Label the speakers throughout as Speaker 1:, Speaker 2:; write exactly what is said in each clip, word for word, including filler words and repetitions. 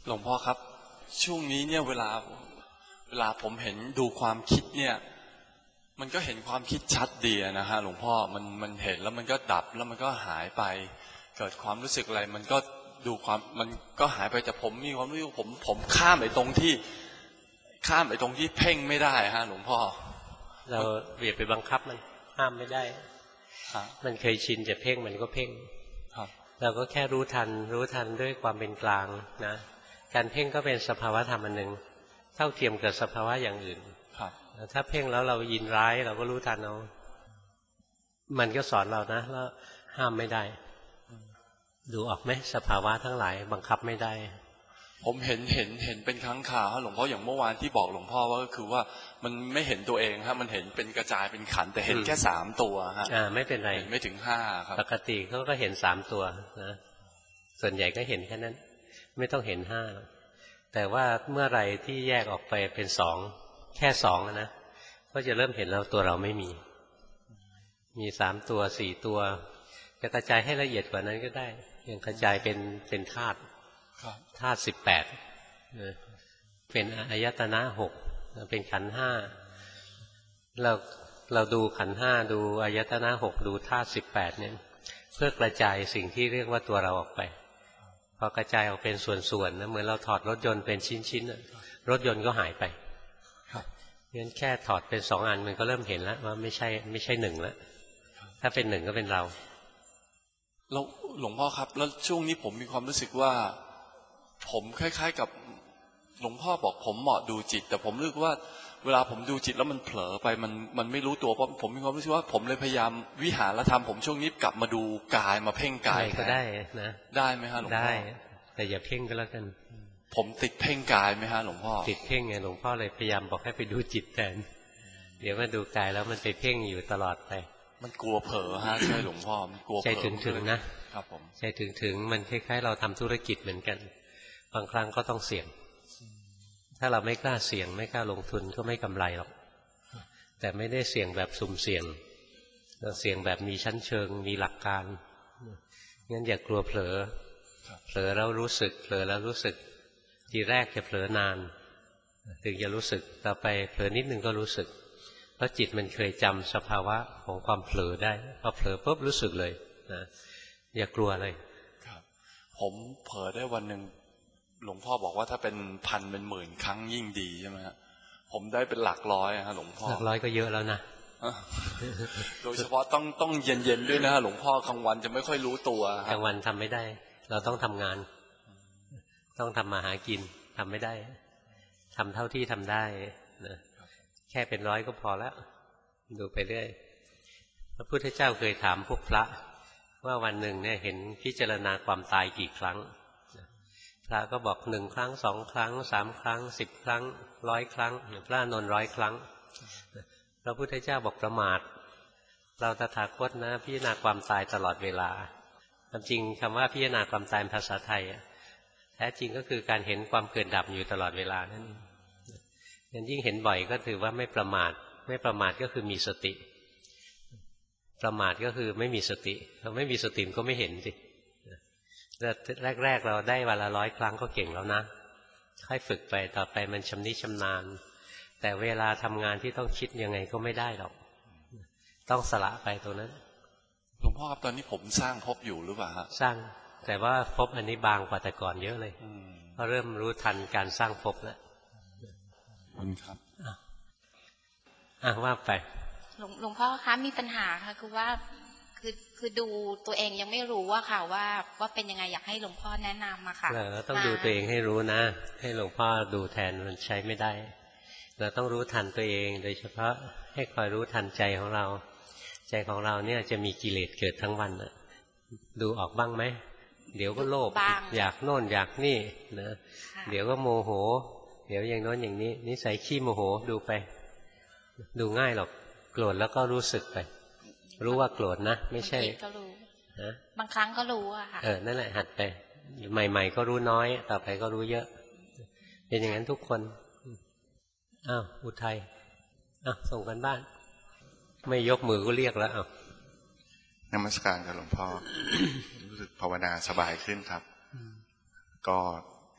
Speaker 1: หลวงพ่อครับช่วงนี้เนี่ยเวลาเวลาผมเห็นดูความคิดเนี่ยมันก็เห็นความคิดชัดดีนะฮะหลวงพ่อมันมันเห็นแล้วมันก็ดับแล้วมันก็หายไปเกิดความรู้สึกอะไรมันก็ดูความมันก็หายไปแต่ผมมีความรู้สึกผมผมข้ามไปตรงที่ข้ามไปตรงที่เพ่งไม่ได้ฮะหลวงพ่อ
Speaker 2: เราอย่าไปบังคับมันห้ามไม่ได้มันเคยชินจะเพ่งมันก็เพ่งเราก็แค่รู้ทันรู้ทันด้วยความเป็นกลางนะการเพ่งก็เป็นสภาวะธรรมอันหนึ่งเท่าเทียมกับสภาวะอย่างอื่นถ้าเพ่งแล้วเรายินร้ายเราก็รู้ทันเอามันก็สอนเรานะแล้วห้ามไม่ได้ดูออกไหมสภาวะทั้งหลายบังคับไม่ได้
Speaker 1: ผมเห็นเห็นเห็นเป็นครั้งข่าวหลวงพ่ออย่างเมื่อวานที่บอกหลวงพ่อว่าก็คือว่ามันไม่เห็นตัวเองครับมันเห็นเป็นกระจายเป็นขันแต่เห็นแค่สามตัวฮะ
Speaker 2: อ่าไม่เป็นไร
Speaker 1: ไม่ถึงห้าครับ
Speaker 2: ปกติเขาก็เห็นสามตัวนะส่วนใหญ่ก็เห็นแค่นั้นไม่ต้องเห็นห้าแต่ว่าเมื่อไรที่แยกออกไปเป็นสองแค่สองนะก็จะเริ่มเห็นแล้วตัวเราไม่มีมีสามตัวสี่ตัวจะกระจายให้ละเอียดกว่านั้นก็ได้ยังกระจายเป็นเป็นธาตุธาตุสิบแปดเป็นอายตนะหกเป็นขันธ์ห้าเราเราดูขันธ์ห้าดูอายตนะหกดูธาตุสิบแปดเนี่ยเพื่อกระจายสิ่งที่เรียกว่าตัวเราออกไปพอกระจายออกเป็นส่วนๆนะเหมือนเราถอดรถยนต์เป็นชิ้นๆรถยนต์ก็หายไปงั้นแค่ถอดเป็นสองอันมันก็เริ่มเห็นแล้วว่าไม่ใช่ไม่ใช่หนึ่งแล้วถ้าเป็นหนึ่งก็เป็นเรา
Speaker 1: แล้วหลวงพ่อครับแล้วช่วงนี้ผมมีความรู้สึกว่าผมคล้ายๆกับหลวงพ่อบอกผมเหมาะดูจิตแต่ผมรู้สึกว่าเวลาผมดูจิตแล้วมันเผลอไปมันมันไม่รู้ตัวเพราะผมมีความรู้สึกว่าผมเลยพยายามวิหารธรรมผมช่วงนี้กลับมาดูกายมาเพ่งกาย
Speaker 2: ก็ได้นะ
Speaker 1: ได้ไหมฮะหลวงพ่อ
Speaker 2: ได้แต่อย่าเพ่งก็แล้วกัน
Speaker 1: ผมติดเพ่งกายไหมฮะหลวงพ่อ
Speaker 2: ติดเพ่งไงหลวงพ่อเลยพยายามบอกให้ไปดูจิตแทนเดี๋ยวมาดูกายแล้วมันไปเพ่งอยู่ตลอดไป
Speaker 1: มันกลัวเผลอฮะใช่หลวงพ่อมันกลัวเผลอ
Speaker 2: ใจถึงๆนะครับผมใจถึงๆมันคล้ายๆเราทำธุรกิจเหมือนกันบางครั้งก็ต้องเสี่ยงถ้าเราไม่กล้าเสี่ยงไม่กล้าลงทุนก็ไม่กำไรหรอกแต่ไม่ได้เสี่ยงแบบสุ่มเสี่ยงเราเสี่ยงแบบมีชั้นเชิงมีหลักการงั้นอย่ากลัวเผลอเผลอแล้วรู้สึกเผลอแล้วรู้สึกทีแรกจะเผลอนานถึงจะรู้สึกต่อไปเผลอนิดนึงก็รู้สึกเพราะจิตมันเคยจำสภาวะของความเผลอได้พอเผลอปุ๊บรู้สึกเลยนะอย่ากลัวเลย
Speaker 1: ครับผมเผลอได้วันหนึ่งหลวงพ่อบอกว่าถ้าเป็นพันเป็นหมื่นครั้งยิ่งดีใช่ไหมครับผมได้เป็นหลักร้อยฮะหลวงพ่อ
Speaker 2: หลักร้อยก็เยอะแล้วนะ
Speaker 1: โดยเฉพาะต้องต้องเย็นๆด้วยนะฮะหลวงพ่อกลางวันจะไม่ค่อยรู้ตัว
Speaker 2: กลางวันทำไม่ได้เราต้องทำงานต้องทำมาหากินทำไม่ได้ทำเท่าที่ทำได้นะแค่เป็นร้อยก็พอแล้วดูไปเรื่อยพระพุทธเจ้าเคยถามพวกพระว่าวันหนึ่งเนี่ยเห็นพิจารณาความตายกี่ครั้งพระก็บอกหนึ่งครั้งสองครั้งสามครั้งสิบครั้งร้อยครั้งพระอานนท์ร้อยครั้งพระพุทธเจ้าบอกประมาทเราตถาคตนะพิจารณาความตายตลอดเวลาความจริงคำว่าพิจารณาความตายภาษาไทยแท้จริงก็คือการเห็นความเกิดดับอยู่ตลอดเวลานั่นงั้นยิ่งเห็นบ่อยก็ถือว่าไม่ประมาทไม่ประมาทก็คือมีสติประมาทก็คือไม่มีสติเราไม่มีสติก็ไม่เห็นสิแรกๆเราได้วันละร้อยครั้งก็เก่งแล้วนะค่อยฝึกไปต่อไปมันชำนิชำนาญแต่เวลาทำงานที่ต้องคิดยังไงก็ไม่ได้หรอกต้องสละไปตรงนั้น
Speaker 1: หลวงพ่อครับตอนนี้ผมสร้างภพอยู่หรือเปล่าฮะ
Speaker 2: สร้างแต่ว่าภพอันนี้บางกว่าแต่ก่อนเยอะเลยเพราะเริ่มรู้ทันการสร้างภพแล้ว
Speaker 1: คุณครับ
Speaker 2: อ่ะว่าไป
Speaker 3: หลวงพ่อคะมีปัญหาค่ะคือว่าคือคือดูตัวเองยังไม่รู้ว่าค่ะว่าว่าเป็นยังไงอยากให้หลวงพ่อแนะนำมาค่ะ
Speaker 2: เราต้องดูตัวเองให้รู้นะให้หลวงพ่อดูแทนมันใช้ไม่ได้เราต้องรู้ทันตัวเองโดยเฉพาะให้คอยรู้ทันใจของเราใจของเราเนี่ยจะมีกิเลสเกิดทั้งวันนะดูออกบ้างไหมเดี๋ยวก็โลภอยากโน่นอยากนี่นะเดี๋ยวก็โมโหเดี๋ยวอย่างโน้นอย่างนี้นิสัยขี้โมโหดูไปดูง่ายหรอกโกรธแล้วก็รู้สึกไปรู้ว่าโกรธนะไม่ใช่
Speaker 3: ก็รู้บางครั้งก็รู้อะค่ะ
Speaker 2: เออนั่นแหละหัดไปใหม่ๆก็รู้น้อยต่อไปก็รู้เยอะเป็นอย่างนั้นทุกคนอ้าวอุทัยอ้าวส่งกันบ้านไม่ยกมือก็เรียกแล้วอ้าวน
Speaker 4: มัสการกับหลวงพ่อ รู้สึกภาวนาสบายขึ้นครับก็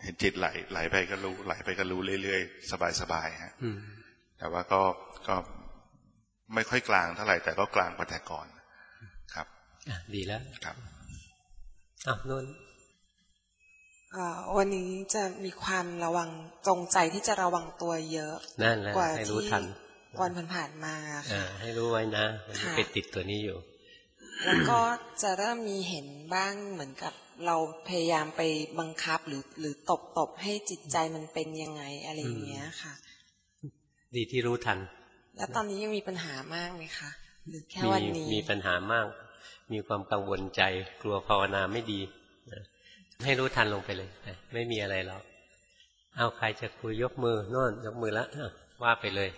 Speaker 4: เห็นจิตไหลไหลไปก็รู้ไหลไปก็รู้เรื่อยๆสบายๆฮะแต่ว่าก็ก็ไม่ค่อยกลางเท่าไหร่แต่ก็กลางกว่าแต่ก่อนครับ
Speaker 2: ดีแล้ว
Speaker 4: ครับ
Speaker 2: อ่ะนน
Speaker 5: วันนี้จะมีความระวังจงใจที่จะระวังตัวเยอะ
Speaker 2: นั่นแหละให้รู้ทัน
Speaker 5: วันผ่านๆมา
Speaker 2: ค่ะให้รู้ไว้นะมันไปติดตัวนี้อยู่
Speaker 5: แล้วก็จะเริ่มมีเห็นบ้างเหมือนกับเราพยายามไปบังคับหรือหรือตบตบให้จิตใจมันเป็นยังไงอะไรอย่างเงี้ยค่ะ
Speaker 2: ดีที่รู้ทัน
Speaker 5: แล้วตอนนี้ยังมีปัญหามากไหมคะหรือแค่วันนี้
Speaker 2: มีปัญหามากมีความกังวลใจกลัวภาวนาไม่ดีให้รู้ทันลงไปเลยไม่มีอะไรหรอกเอาใครจะคุยยกมือโน่นยกมือแล้วว่าไปเลย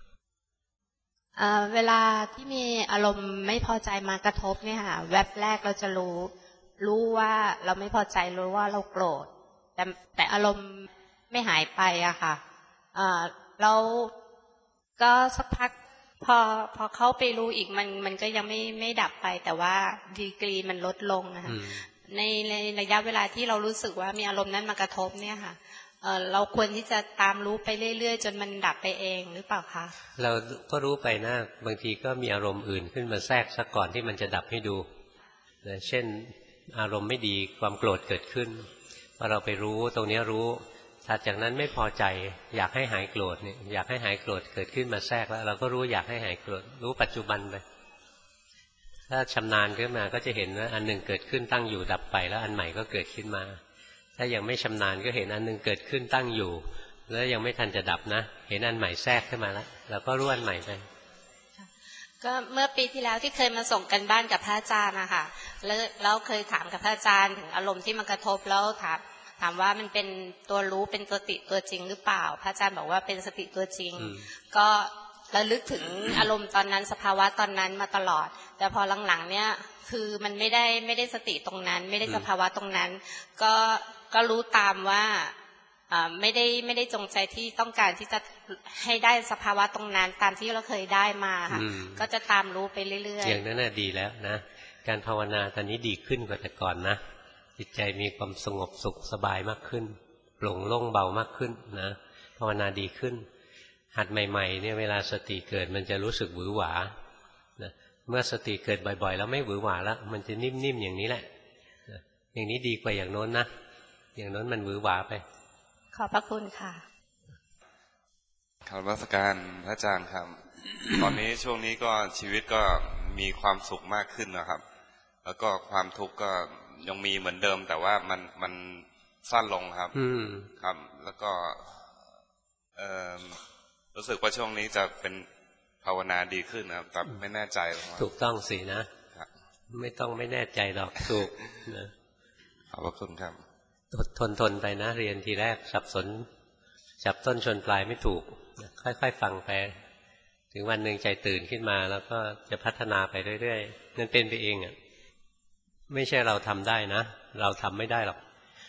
Speaker 6: เวลาที่มีอารมณ์ไม่พอใจมากระทบเนี่ยค่ะแวบแรกเราจะรู้รู้ว่าเราไม่พอใจรู้ว่าเราโกรธแต่แต่อารมณ์ไม่หายไปอะค่ะเราก็สักพักพอพอเข้าไปรู้อีกมันมันก็ยังไม่ไม่ดับไปแต่ว่าดีกรีมันลดลงนะคะในในระยะเวลาที่เรารู้สึกว่ามีอารมณ์นั้นมากระทบเนี่ยค่ะเออเราควรที่จะตามรู้ไปเรื่อยๆจนมันดับไปเองหรือเปล่าคะ
Speaker 2: เราก็รู้ไปนะบางทีก็มีอารมณ์อื่นขึ้นมาแทรกซะก่อนที่มันจะดับให้ดูนะเช่นอารมณ์ไม่ดีความโกรธเกิดขึ้นพอเราไปรู้ตรงนี้รู้ถัดจากนั้นไม่พอใจอยากให้หายโกรธเนี่ยอยากให้หายโกรธเกิดขึ้นมาแทรกแล้วเราก็รู้อยากให้หายโกรธรู้ปัจจุบันไปถ้าชำนาญขึ้นมาก็จะเห็นว่าอันหนึ่งเกิดขึ้นตั้งอยู่ดับไปแล้วอันใหม่ก็เกิดขึ้นมาถ้ายังไม่ชำนาญก็เห็นอันหนึ่งเกิดขึ้นตั้งอยู่แล้วยังไม่ทันจะดับนะเห็นอันใหม่แทรกขึ้นมาแล้วเราก็รู้อันใหม่ไป
Speaker 6: ก็เมื่อปีที่แล้วที่เคยมาส่งกันบ้านกับพระอาจารย์นะคะแล้วเราเคยถามกับพระอาจารย์ถึงอารมณ์ที่มันกระทบแล้วถามถามว่ามันเป็นตัวรู้เป็นตัวสติตัวจริงหรือเปล่าพระอาจารย์บอกว่าเป็นสติตัวจริงก็ระลึกถึงอารมณ์ตอนนั้นสภาวะตอนนั้นมาตลอดแต่พอหลังๆเนี่ยคือมันไม่ได้ไม่ได้สติตรงนั้นไม่ได้สภาวะตรงนั้นก็ก็รู้ตามว่าไม่ได้ไม่ได้จงใจที่ต้องการที่จะให้ได้สภาวะตรงนั้นตามที่เราเคยได้มาค่ะก็จะตามรู้ไปเรื่อยๆ
Speaker 2: อย่างนั้นน่ะดีแล้วนะการภาวนาตอนนี้ดีขึ้นกว่าแต่ก่อนนะจิตใจมีความสงบสุขสบายมากขึ้นโปร่งโล่งเบามากขึ้นนะภาวนาดีขึ้นหัดใหม่ๆเนี่ยเวลาสติเกิดมันจะรู้สึกหวือหวานะเมื่อสติเกิดบ่อยๆแล้วไม่หวือหวาแล้วมันจะนิ่มๆอย่างนี้แหละนะอย่างนี้ดีกว่าอย่างโน้นนะอย่างโน้นมันหวือหวาไป
Speaker 6: ขอบพระคุณค่ะ
Speaker 7: คำวัสการพระอาจารย์ครับ ตอนนี้ช่วงนี้ก็ชีวิตก็มีความสุขมากขึ้นนะครับแล้วก็ความทุกข์ก็ยังมีเหมือนเดิมแต่ว่ามันมันสั้นลงครับครับแล้วก็เอ่อรู้สึกว่าช่วงนี้จะเป็นภาวนาดีขึ้นนะครับแต่ไม่แน่ใจ
Speaker 2: ถูกต้องสินะไม่ต้องไม่แน่ใจหรอกถูกนะ
Speaker 7: ขอบพระคุณครับ
Speaker 2: ทนทนไปนะเรียนทีแรกสับสนจับต้นชนปลายไม่ถูกค่อยๆฟังไปถึงวันหนึ่งใจตื่นขึ้นมาแล้วก็จะพัฒนาไปเรื่อยๆนั่นเป็นไปเองอ่ะไม่ใช่เราทำได้นะเราทำไม่ได้หรอก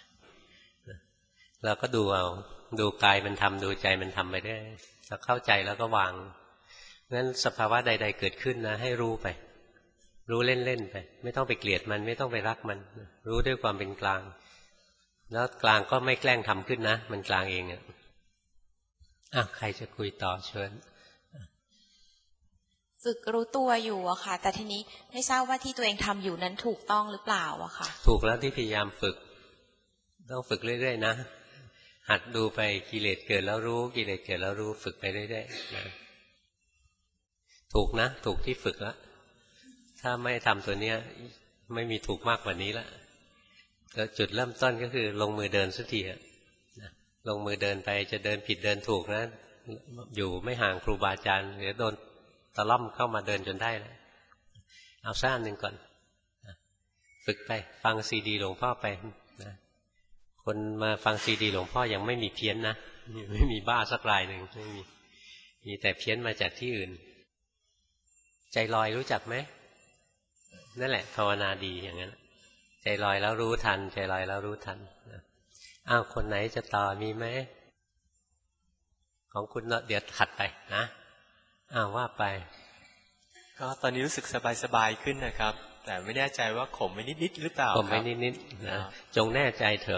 Speaker 2: เราก็ดูเอาดูกายมันทำดูใจมันทำไปได้ถ้าเข้าใจแล้วก็วางงั้นสภาวะใดๆเกิดขึ้นนะให้รู้ไปรู้เล่นๆไปไม่ต้องไปเกลียดมันไม่ต้องไปรักมันรู้ด้วยความเป็นกลางแล้วกลางก็ไม่แกล้งทำขึ้นนะมันกลางเองอ่ะอ่ะใครจะคุยต่อเชิญ
Speaker 8: ฝึกรู้ตัวอยู่อะค่ะแต่ทีนี้ไม่ทราบว่าที่ตัวเองทำอยู่นั้นถูกต้องหรือเปล่าอะค่ะ
Speaker 2: ถูกแล้วที่พยายามฝึกต้องฝึกเรื่อยๆนะหัดดูไปกิเลสเกิดแล้วรู้กิเลสเกิดแล้วรู้ฝึกไปเรื่อยๆนะถูกนะถูกที่ฝึกแล้วถ้าไม่ทำตัวเนี้ยไม่มีถูกมากกว่านี้ละจุดเริ่มต้นก็คือลงมือเดินสักทีลงมือเดินไปจะเดินผิดเดินถูกนะอยู่ไม่ห่างครูบาอาจารย์เดี๋ยวโดนตะล่อมเข้ามาเดินจนได้แล้วเอาซ่าหนึ่งก่อนฝึกไปฟังซีดีหลวงพ่อไปนะคนมาฟังซีดีหลวงพ่อยังไม่มีเพี้ยนนะไม่มีบ้าสักรายหนึ่งไม่มีมีแต่เพี้ยนมาจากที่อื่นใจลอยรู้จักไหมนั่นแหละภาวนาดีอย่างนั้นใจลอยแล้วรู้ทันใจลอยแล้วรู้ทันนะอ้าวคนไหนจะต่อมีไหมของคุณเดี๋ยวขัดไปนะอ้าวว่าไป
Speaker 9: ก็ตอนนี้รู้สึกสบายๆขึ้นนะครับแต่ไม่แน่ใจว่าข่มไว้นิดๆหรือเปล่า
Speaker 2: ข่มไว้นิดๆนะจงแน่ใจเถอะ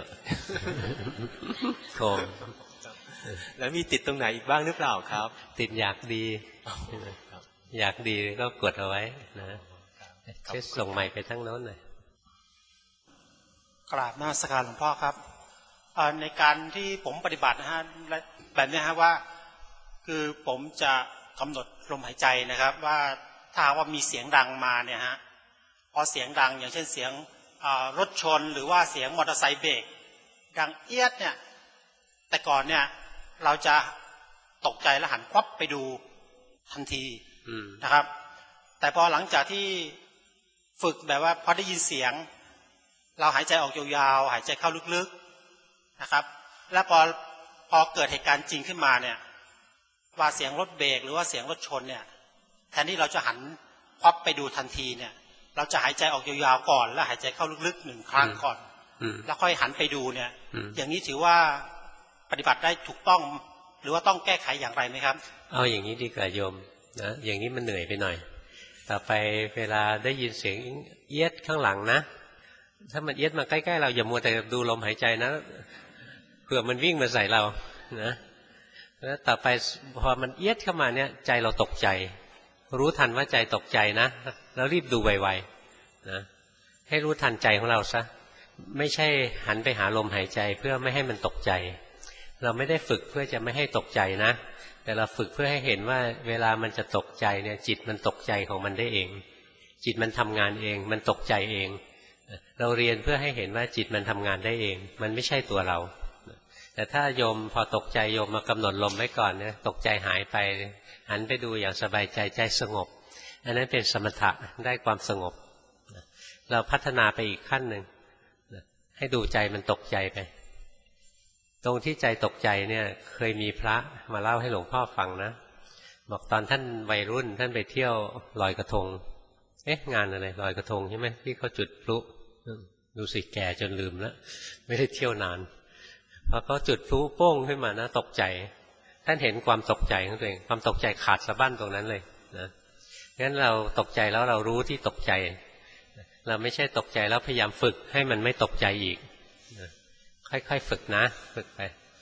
Speaker 2: ข่ม
Speaker 9: แล้วมีติดตรงไหนอีกบ้างหรือเปล่าครับ
Speaker 2: ติดอยากดีอยากดีก็กดเอาไว้นะเช็ดส่งใหม่ไปทั้งโน้นเลย
Speaker 10: กราบนมัสการหลวงพ่อครับในการที่ผมปฏิบัตินะฮะแบบนี้ฮะว่าคือผมจะกำหนดลมหายใจนะครับว่าถ้าว่ามีเสียงดังมาเนี่ยฮะพอเสียงดังอย่างเช่นเสียงรถชนหรือว่าเสียงมอเตอร์ไซค์เบรกดังเอียดเนี่ยแต่ก่อนเนี่ยเราจะตกใจและหันควับไปดูทันทีนะครับแต่พอหลังจากที่ฝึกแบบว่าพอได้ยินเสียงเราหายใจออกยาวๆหายใจเข้าลึกๆนะครับแล้วพอพอเกิดเหตุการณ์จริงขึ้นมาเนี่ยว่าเสียงรถเบรกหรือว่าเสียงรถชนเนี่ยแทนที่เราจะหันควับไปดูทันทีเนี่ยเราจะหายใจออกยาวๆก่อนแล้วหายใจเข้าลึกๆหนึ่งครั้งก่อนแล้วค่อยหันไปดูเนี่ยอย่างนี้ถือว่าปฏิบัติได้ถูกต้องหรือว่าต้องแก้ไขอย่างไรไหมครับ
Speaker 2: เอาอย่างนี้ดีกว่าโยมนะอย่างนี้มันเหนื่อยไปหน่อยต่อไปเวลาได้ยินเสียงเอี๊ยดข้างหลังนะถ้ามันเอี๊ยดมาใกล้ๆเราอย่ามัวแต่ดูลมหายใจนะเผื่อมันวิ่งมาใส่เรานะแล้วต่อไปพอมันเอี๊ยดเข้ามาเนี่ยใจเราตกใจรู้ทันว่าใจตกใจนะแล้วรีบดูไวๆนะให้รู้ทันใจของเราซะไม่ใช่หันไปหาลมหายใจเพื่อไม่ให้มันตกใจเราไม่ได้ฝึกเพื่อจะไม่ให้ตกใจนะแต่เราฝึกเพื่อให้เห็นว่าเวลามันจะตกใจเนี่ยจิตมันตกใจของมันได้เองจิตมันทำงานเองมันตกใจเองเราเรียนเพื่อให้เห็นว่าจิตมันทำงานได้เองมันไม่ใช่ตัวเราแต่ถ้าโยมพอตกใจโยมมากำหนดลมไว้ก่อนเนี่ยตกใจหายไปหันไปดูอย่างสบายใจใจสงบอันนั้นเป็นสมถะได้ความสงบเราพัฒนาไปอีกขั้นหนึ่งให้ดูใจมันตกใจไปตรงที่ใจตกใจเนี่ยเคยมีพระมาเล่าให้หลวงพ่อฟังนะบอกตอนท่านวัยรุ่นท่านไปเที่ยวลอยกระทงเอ๊ะงานอะไรลอยกระทงใช่ไหมที่เขาจุดพลุดูสิแก่จนลืมแล้วไม่ได้เที่ยวนานพอเขาจุดพลุโป้งขึ้นมานะตกใจท่านเห็นความตกใจของตัวเองความตกใจขาดสะบั้นตรงนั้นเลยนะงั้นเราตกใจแล้วเรารู้ที่ตกใจเราไม่ใช่ตกใจแล้วพยายามฝึกให้มันไม่ตกใจอีกนะค่อยๆฝึกนะฝึกไป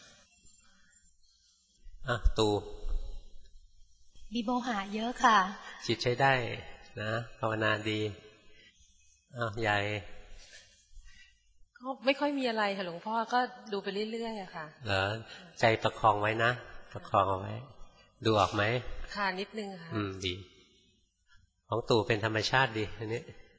Speaker 2: อ่ะตู
Speaker 11: มีโมหะเยอะค่ะ
Speaker 2: จิตใช้ได้นะภาวนาดีอ้าวยาย
Speaker 11: ก็ไม่ค่อยมีอะไรค่ะหลวงพ่อก็ดูไปเรื่อยๆอะค่ะ
Speaker 2: เหรอใจประคองไว้นะประคองเอาไว้ดูออกไหม
Speaker 11: ค่ะนิดนึงค่ะ
Speaker 2: อืมดีของตู่เป็นธรรมชาติดีอันนี้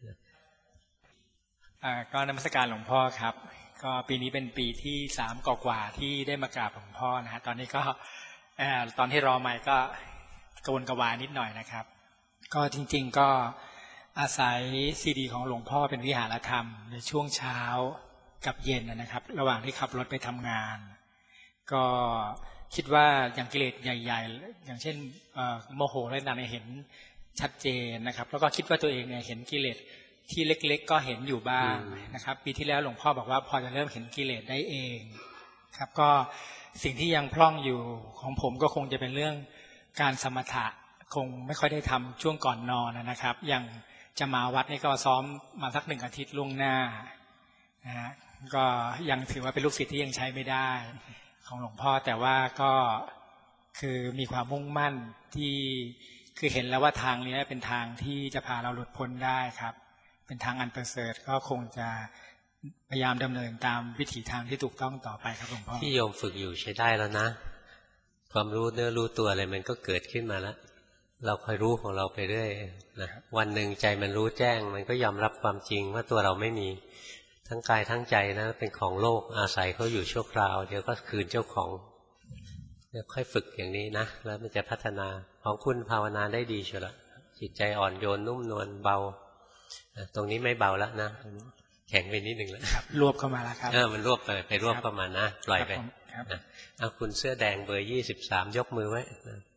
Speaker 12: อ่าก็นมัสการหลวงพ่อครับก็ปีนี้เป็นปีที่สามกว่าๆที่ได้มากราบหลวงพ่อนะฮะตอนนี้ก็ตอนที่รอใหม่ก็กระวนกระวายนิดหน่อยนะครับก็จริงๆก็อาศัยซีดีของหลวงพ่อเป็นวิหารธรรมในช่วงเช้ากับเย็นนะครับระหว่างที่ขับรถไปทำงานก็คิดว่าอย่างกิเลสใหญ่ๆอย่างเช่นโมโหและนั้นเห็นชัดเจนนะครับแล้วก็คิดว่าตัวเองเนี่ยเห็นกิเลสที่เล็กๆก็เห็นอยู่บ้างนะครับปีที่แล้วหลวงพ่อบอกว่าพอจะเริ่มเห็นกิเลสได้เองครับก็สิ่งที่ยังพร่องอยู่ของผมก็คงจะเป็นเรื่องการสมถะคงไม่ค่อยได้ทำช่วงก่อนนอนนะครับอย่างจะมาวัดนี่ก็ซ้อมมาสักหนึ่งอาทิตย์ล่วงหน้านะฮะก็ยังถือว่าเป็นลูกศิษย์ที่ยังใช้ไม่ได้ของหลวงพ่อแต่ว่าก็คือมีความมุ่งมั่นที่คือเห็นแล้วว่าทางนี้เป็นทางที่จะพาเราหลุดพ้นได้ครับเป็นทางอันประเสริฐก็คงจะพยายามดำเนินตามวิถีทางที่ถูกต้องต่อไปครับหลวงพ่อ
Speaker 2: ที่โยมฝึกอยู่ใช้ได้แล้วนะความรู้เนื้อรู้ตัวอะไรมันก็เกิดขึ้นมาแล้วเราคอยรู้ของเราไปเรื่อยนะวันหนึ่งใจมันรู้แจ้งมันก็ยอมรับความจริงว่าตัวเราไม่มีทั้งกายทั้งใจนะเป็นของโลกอาศัยเขาอยู่ชั่วคราวเดี๋ยวก็คืนเจ้าของเดี๋ยวค่อยฝึกอย่างนี้นะแล้วมันจะพัฒนาของคุณภาวนาได้ดีเชียวละจิตใจอ่อนโยนนุ่มนวลเบาตรงนี้ไม่เบาแล้วนะแข็งไปนิดหนึ่งแล้ว
Speaker 12: รวบเข้ามาแล้วครับ
Speaker 2: เออมันรวบไปไปรวบเข้ามานะปล่อยไปเอาคุณเสื้อแดงเบอร์ยี่สิบสามยกมือไว้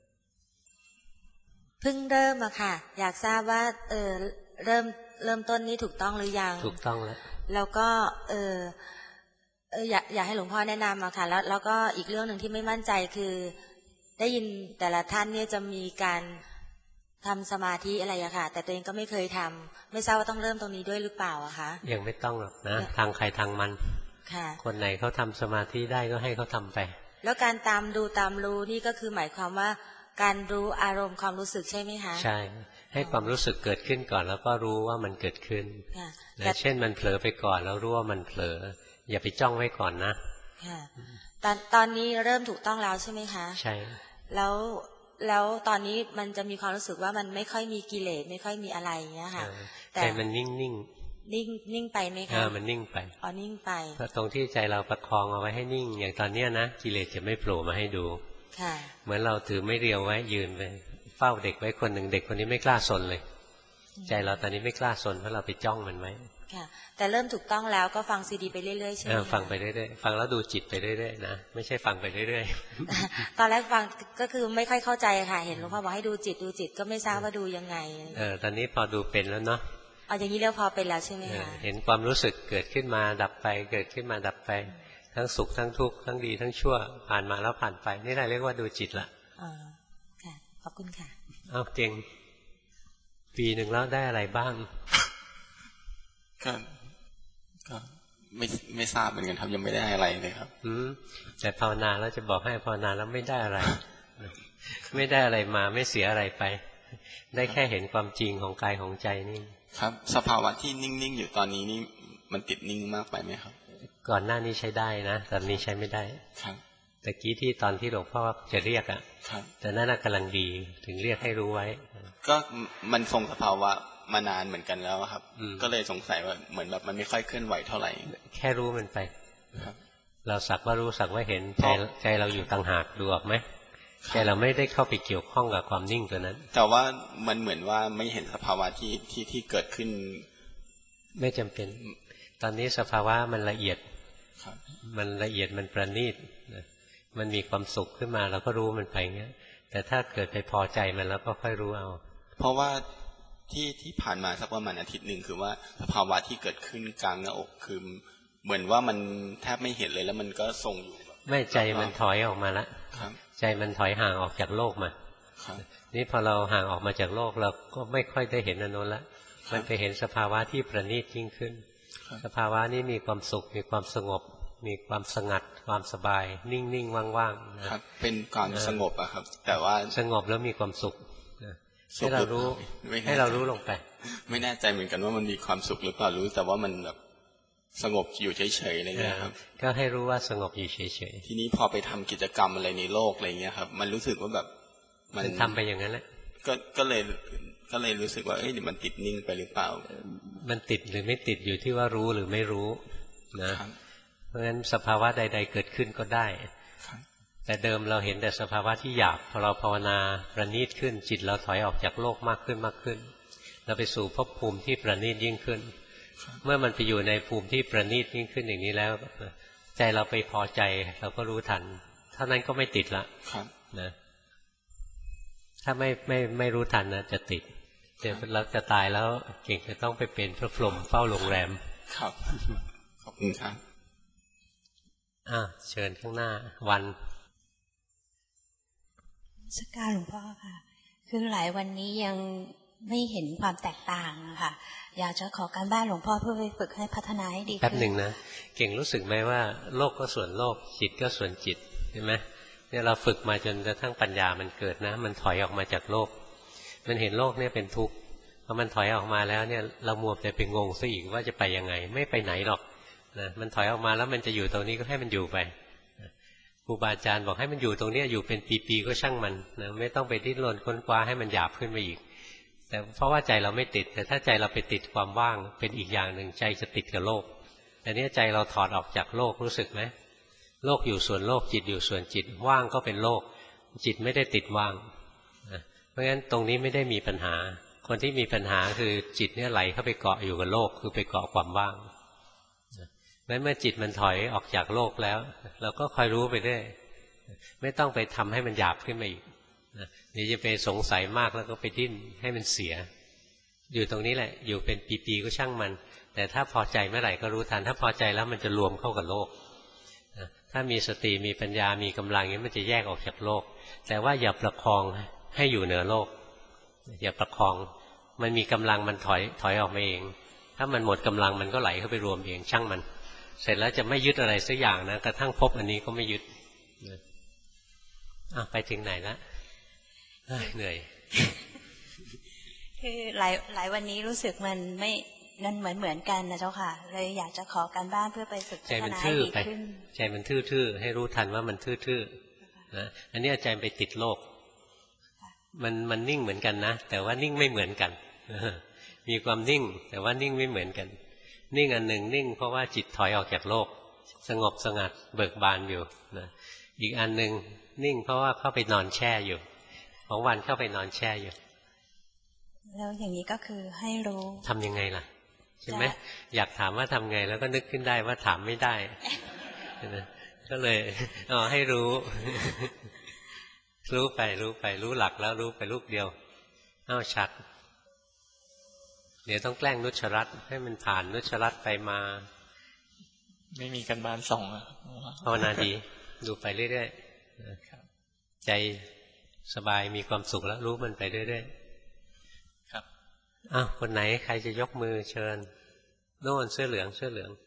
Speaker 13: เพิ่งเริ่มอะค่ะอยากทราบว่าเออเริ่มเริ่มต้นนี้ถูกต้องหรือยัง
Speaker 2: ถูกต้องแล้ว
Speaker 13: แล้วก็เออเอออยากอยากให้หลวงพ่อแนะนำอะค่ะแล้วแล้วก็อีกเรื่องหนึ่งที่ไม่มั่นใจคือได้ยินแต่ละท่านเนี่ยจะมีการทำสมาธิอะไรอะค่ะแต่ตัวเองก็ไม่เคยทำไม่ทราบว่าต้องเริ่มตรงนี้ด้วยหรือเปล่าอะคะ
Speaker 2: ยังไม่ต้องหรอกนะทางใครทางมันค่ะคนไหนเขาทำสมาธิได้ก็ให้เขาทำไป
Speaker 13: แล้วการตามดูตามรู้นี่ก็คือหมายความว่าการรู้อารมณ์ความรู้สึกใช่ไหมคะ
Speaker 2: ใช่ให้ความรู้สึกเกิดขึ้นก่อนแล้วก็รู้ว่ามันเกิดขึ้นนะเช่นมันเผลอไปก่อนแล้วรู้ว่ามันเผลออย่าไปจ้องไว้ก่อนนะ
Speaker 13: ค่ะตอนตอนนี้เริ่มถูกต้องแล้วใช่ไหมคะ
Speaker 2: ใช่
Speaker 13: แล้วแล้วตอนนี้มันจะมีความรู้สึกว่ามันไม่ค่อยมีกิเลสไม่ค่อยมีอะไรอย่างเงี้ยค่ะ
Speaker 2: แต่มันนิ่งนิ่ง
Speaker 13: นิ่งนิ่งไปไหมคะ
Speaker 2: อ่ามันนิ่งไป
Speaker 13: อ๋อนิ่งไป
Speaker 2: เพราะตรงที่ใจเราประคองเอาไว้ให้นิ่งอย่างตอนเนี้ยนะกิเลสจะไม่โผล่มาให้ดู
Speaker 13: ค่ะ
Speaker 2: เหมือนเราถือไม่เรียวไว้ยืนไปเฝ้าเด็กไว้คนหนึ่งเด็กคนนี้ไม่กล้าสนเลยใจเราตอนนี้ไม่กล้าสนเพราะเราไปจ้องมันไว้
Speaker 13: ค่ะแต่เริ่มถูกต้องแล้วก็ฟังซีดีไปเรื่อยๆใช่ไหม
Speaker 2: ฟังไปเรื่อยๆฟังแล้วดูจิตไปเรื่อยๆนะไม่ใช่ฟังไปเรื่อย
Speaker 13: ๆตอนแรกฟังก็คือไม่ค่อยเข้าใจค่ะเห็นหลวงพ่อบอกให้ดูจิตดูจิตก็ไม่ทราบว่าดูยังไง
Speaker 2: เออตอนนี้พอดูเป็นแล้วเนาะ
Speaker 13: เอาอย่างนี้เรียกพอเป็นแล้วใช่ไหมคะ
Speaker 2: เห็นความรู้สึกเกิดขึ้นมาดับไปเกิดขึ้นมาดับไปทั้งสุขทั้งทุกข์ทั้งดีทั้งชั่วผ่านมาแล้วผ่านไปนี่แหละเรียกว่าดูจิตละ
Speaker 13: อ๋อค่ะขอบคุณค่ะ
Speaker 2: เอาเก่งปีหนึ่งแล้วได้อะไรบ้าง
Speaker 14: ก็ก็ไม่ไม่ทราบเหมือนกันครับยังไม่ได้อะไรเลยครับ
Speaker 2: อืมแต่ภาวนาแล้วจะบอกให้ภาวนาแล้วไม่ได้อะไรไม่ได้อะไรมาไม่เสียอะไรไปได้แค่เห็นความจริงของกายของใจนี่
Speaker 14: ครับสภาวะที่นิ่งๆอยู่ตอนนี้นี่มันติดนิ่งมากไปไหมครับ
Speaker 2: ก่อนหน้านี้ใช้ได้นะตอนนี้ใช้ไม่ได้
Speaker 14: ครับ
Speaker 2: แต่กี้ที่ตอนที่หลวงพ่อจะเรียกอ่ะแต่นั่นกำลังดีถึงเรียกให้รู้ไว้
Speaker 14: ก็มันทรงสภาวะมานานเหมือนกันแล้วครับก็เลยสงสัยว่าเหมือนแบบมันไม่ค่อยเคลื่อนไหวเท่าไหร่
Speaker 2: แค่รู้มันไปเราสักว่ารู้สักว่าเห็นใจใจเราอยู่ต่างหากดูออกไหมใจเราไม่ได้เข้าไปเกี่ยวข้องกับความนิ่งตัวนั้น
Speaker 14: แต่ว่ามันเหมือนว่าไม่เห็นสภาวะที่ที่ที่เกิดขึ้น
Speaker 2: ไม่จำเป็นตอนนี้สภาวะมันละเอียดมันละเอียดมันประณีตมันมีความสุขขึ้นมาเราก็รู้มันไปเงี้ยแต่ถ้าเกิดไปพอใจมันแล้วก็ค่อยรู้เอา
Speaker 14: เพราะว่าที่ที่ผ่านมาสักประมาณอาทิตย์หนึ่งคือว่าสภาวะที่เกิดขึ้นกลางหน้าอกคือเหมือนว่ามันแทบไม่เห็นเลยแล้วมันก็ทรงอยู่
Speaker 2: ไม่ใจมันถอยออกมาละใจมันถอยห่างออกจากโลกมานี่พอเราห่างออกมาจากโลกเราก็ไม่ค่อยได้เห็นอนุละมันไปเห็นสภาวะที่ประณีตยิ่งขึ้นสภาวะนี้มีความสุขมีความสงบมีความสงัดความสบายนิ่งๆว่างๆนะครับ
Speaker 14: เป็นความสงบอะครับแต่ว่า
Speaker 2: สงบแล้วมีความสุขให้เรารู้ให้เรารู้ลงไป
Speaker 14: ไม่แน่ใจเหมือนกันว่ามันมีความสุขหรือเปล่ารู้แต่ว่ามันแบบสงบอยู่เฉยๆอะไรเงี้ยครับ
Speaker 2: ก็ให้รู้ว่าสงบอยู่เฉย
Speaker 14: ๆทีนี้พอไปทำกิจกรรมอะไรในโลกอะไรเงี้ยครับมันรู้สึกว่าแบบ
Speaker 2: มันทำไปอย่างนั้นแหละ
Speaker 14: ก็ก็เลยก็เลยรู้สึกว่าเอ้ยมันติดนิ่งไปหรือเปล่า
Speaker 2: มันติดหรือไม่ติดอยู่ที่ว่ารู้หรือไม่รู้นะเพราะฉะนั้นสภาวะใดๆเกิดขึ้นก็ได้แต่เดิมเราเห็นแต่สภาวะที่หยาบพอเราภาวนาประณีตขึ้นจิตเราถอยออกจากโลกมากขึ้นมากขึ้นเราไปสู่ภพภูมิที่ประณีตยิ่งขึ้นเมื่อมันไปอยู่ในภูมิที่ประณีตยิ่งขึ้นอย่างนี้แล้วใจเราไปพอใจเราก็รู้ทันเท่านั้นก็ไม่ติดละนะถ้าไม่ไม่ไม่รู้ทันนะจะติดเดี๋ยวเราจะตายแล้วเก่งจะต้องไปเป็นพระพรหมเฝ้าโรงแรม
Speaker 14: ครับขอบคุณครับ
Speaker 2: อ่าเชิญข้างหน้าวัน
Speaker 15: สักการหลวงพ่อค่ะคือหลายวันนี้ยังไม่เห็นความแตกต่างค่ะอยากจะขอการบ้านหลวงพ่อเพื่อไปฝึกให้พัฒนาให้ดีขึ้น
Speaker 2: แป๊บหนึ่งนะเก่งรู้สึกไหมว่าโลกก็ส่วนโลกจิตก็ส่วนจิตใช่ไหมเนี่ยเราฝึกมาจนกระทั่งปัญญามันเกิดนะมันถอยออกมาจากโลกมันเห็นโลกเนี่ยเป็นทุกข์พอมันถอยออกมาแล้วเนี่ยเรามัวแต่ไปงงซะอีกว่าจะไปยังไงไม่ไปไหนหรอกนะมันถอยออกมาแล้วมันจะอยู่ตรงนี้ก็ให้มันอยู่ไปครูบาอาจารย์บอกให้มันอยู่ตรงนี้อยู่เป็นปีๆก็ช่างมันนะไม่ต้องไปดิ้นรนค้นคว้าให้มันหยาบขึ้นไปอีกแต่เพราะว่าใจเราไม่ติดแต่ถ้าใจเราไปติดความว่างเป็นอีกอย่างหนึ่งใจจะติดกับโลกแต่นี้ใจเราถอดออกจากโลกรู้สึกไหมโลกอยู่ส่วนโลกจิตอยู่ส่วนจิตว่างก็เป็นโลกจิตไม่ได้ติดว่างนะเพราะฉะนั้นตรงนี้ไม่ได้มีปัญหาคนที่มีปัญหาคือจิตเนี่ยไหลเข้าไปเกาะอยู่กับโลกคือไปเกาะความว่างเพราะฉะนั้นเมื่อจิตมันถอยออกจากโลกแล้วเราก็คอยรู้ไปเรื่อยไม่ต้องไปทำให้มันหยาบขึ้นมาอีกเดี๋ยวจะไปสงสัยมากแล้วก็ไปดิ้นให้มันเสียอยู่ตรงนี้แหละอยู่เป็นปีๆก็ช่างมันแต่ถ้าพอใจเมื่อไหร่ก็รู้ทันถ้าพอใจแล้วมันจะรวมเข้ากับโลกถ้ามีสติมีปัญญามีกำลังนี้มันจะแยกออกจากโลกแต่ว่าอย่าประคองให้อยู่เหนือโลกอย่าประคองมันมีกำลังมันถอยถอยออกมาเองถ้ามันหมดกำลังมันก็ไหลเข้าไปรวมเองช่างมันเสร็จแล้วจะไม่ยึดอะไรสักอย่างนะกระทั่งพบอันนี้ก็ไม่ยึดอ่ะไปถึงไหนละเหนื่อย
Speaker 15: คือหลายหลายวันนี้รู้สึกมันไม่นั่นเหมือนเหมือนกันนะเจ้าค่ะเลยอยากจะขอการบ้านเพื่อไปฝึกพัฒนาให้ดีขึ้น
Speaker 2: ใจมันทื่อๆให้รู้ทันว่ามันทื่อๆนะอันนี้ใจไปติดโลกมันมันนิ่งเหมือนกันนะแต่ว่านิ่งไม่เหมือนกันมีความนิ่งแต่ว่านิ่งไม่เหมือนกันนิ่งอันหนึ่งนิ่งเพราะว่าจิตถอยออกจากโลกสงบสงัดเบิกบานอยู่นะอีกอันหนึ่งนิ่งเพราะว่าเข้าไปนอนแช่อยู่ของวันเข้าไปนอนแช่อยู่
Speaker 15: แล้วอย่างนี้ก็คือให้รู้
Speaker 2: ทำยังไงล่ะใช่ไหมอยากถามว่าทำไงแล้วก็นึกขึ้นได้ว่าถามไม่ได้ก็เลยอ๋อให้รู้รู้ไปรู้ไปรู้หลักแล้วรู้ไปลูกเดียวอ้าวชัดเดี๋ยวต้องแกล้งนุชรัตน์ให้มันผ่านนุชรัตน์ไปมา
Speaker 9: ไม่มีกันบ้านส่งอ่ะ
Speaker 2: ภาวนาดีดูไปเรื่อยๆใจสบายมีความสุขแล้วรู้มันไปเรื่อยๆครับอ้าวคนไหนใครจะยกมือเชิญโน่นเสื้อเหลืองเสื้อเหลือง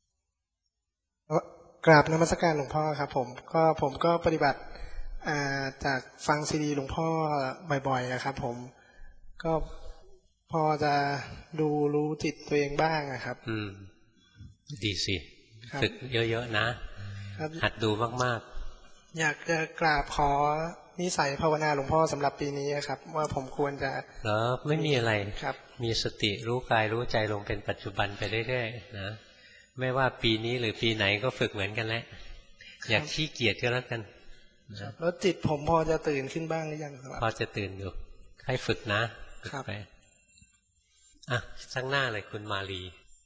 Speaker 16: กราบนมัสการหลวงพ่อครับผมก็ผมก็ปฏิบัติจากฟังซีดีหลวงพ่อบ่อยๆครับผมก็พอจะดูรู้จิตตัวเองบ้างครับ
Speaker 2: อืมดีสิฝึกเยอะๆนะหัดดูมาก
Speaker 16: ๆอยากจะกราบขอนิสัยภาวนาหลวงพ่อสำหรับปีนี้ครับว่าผมควรจะ
Speaker 2: เหรอไม่มีอะไร
Speaker 16: ครับ
Speaker 2: มีสติรู้กายรู้ใจลงเป็นปัจจุบันไปเรื่อยๆนะไม่ว่าปีนี้หรือปีไหนก็ฝึกเหมือนกันแหละอยากขี้เกียจก็แล้วกัน
Speaker 16: แล้วจิตผมพอจะตื่นขึ้นบ้างหรือยังครับ
Speaker 2: พอจะตื่นอยู่ให้ฝึกนะฝึกไปอ่ะข้างหน้าเลยคุณมาลี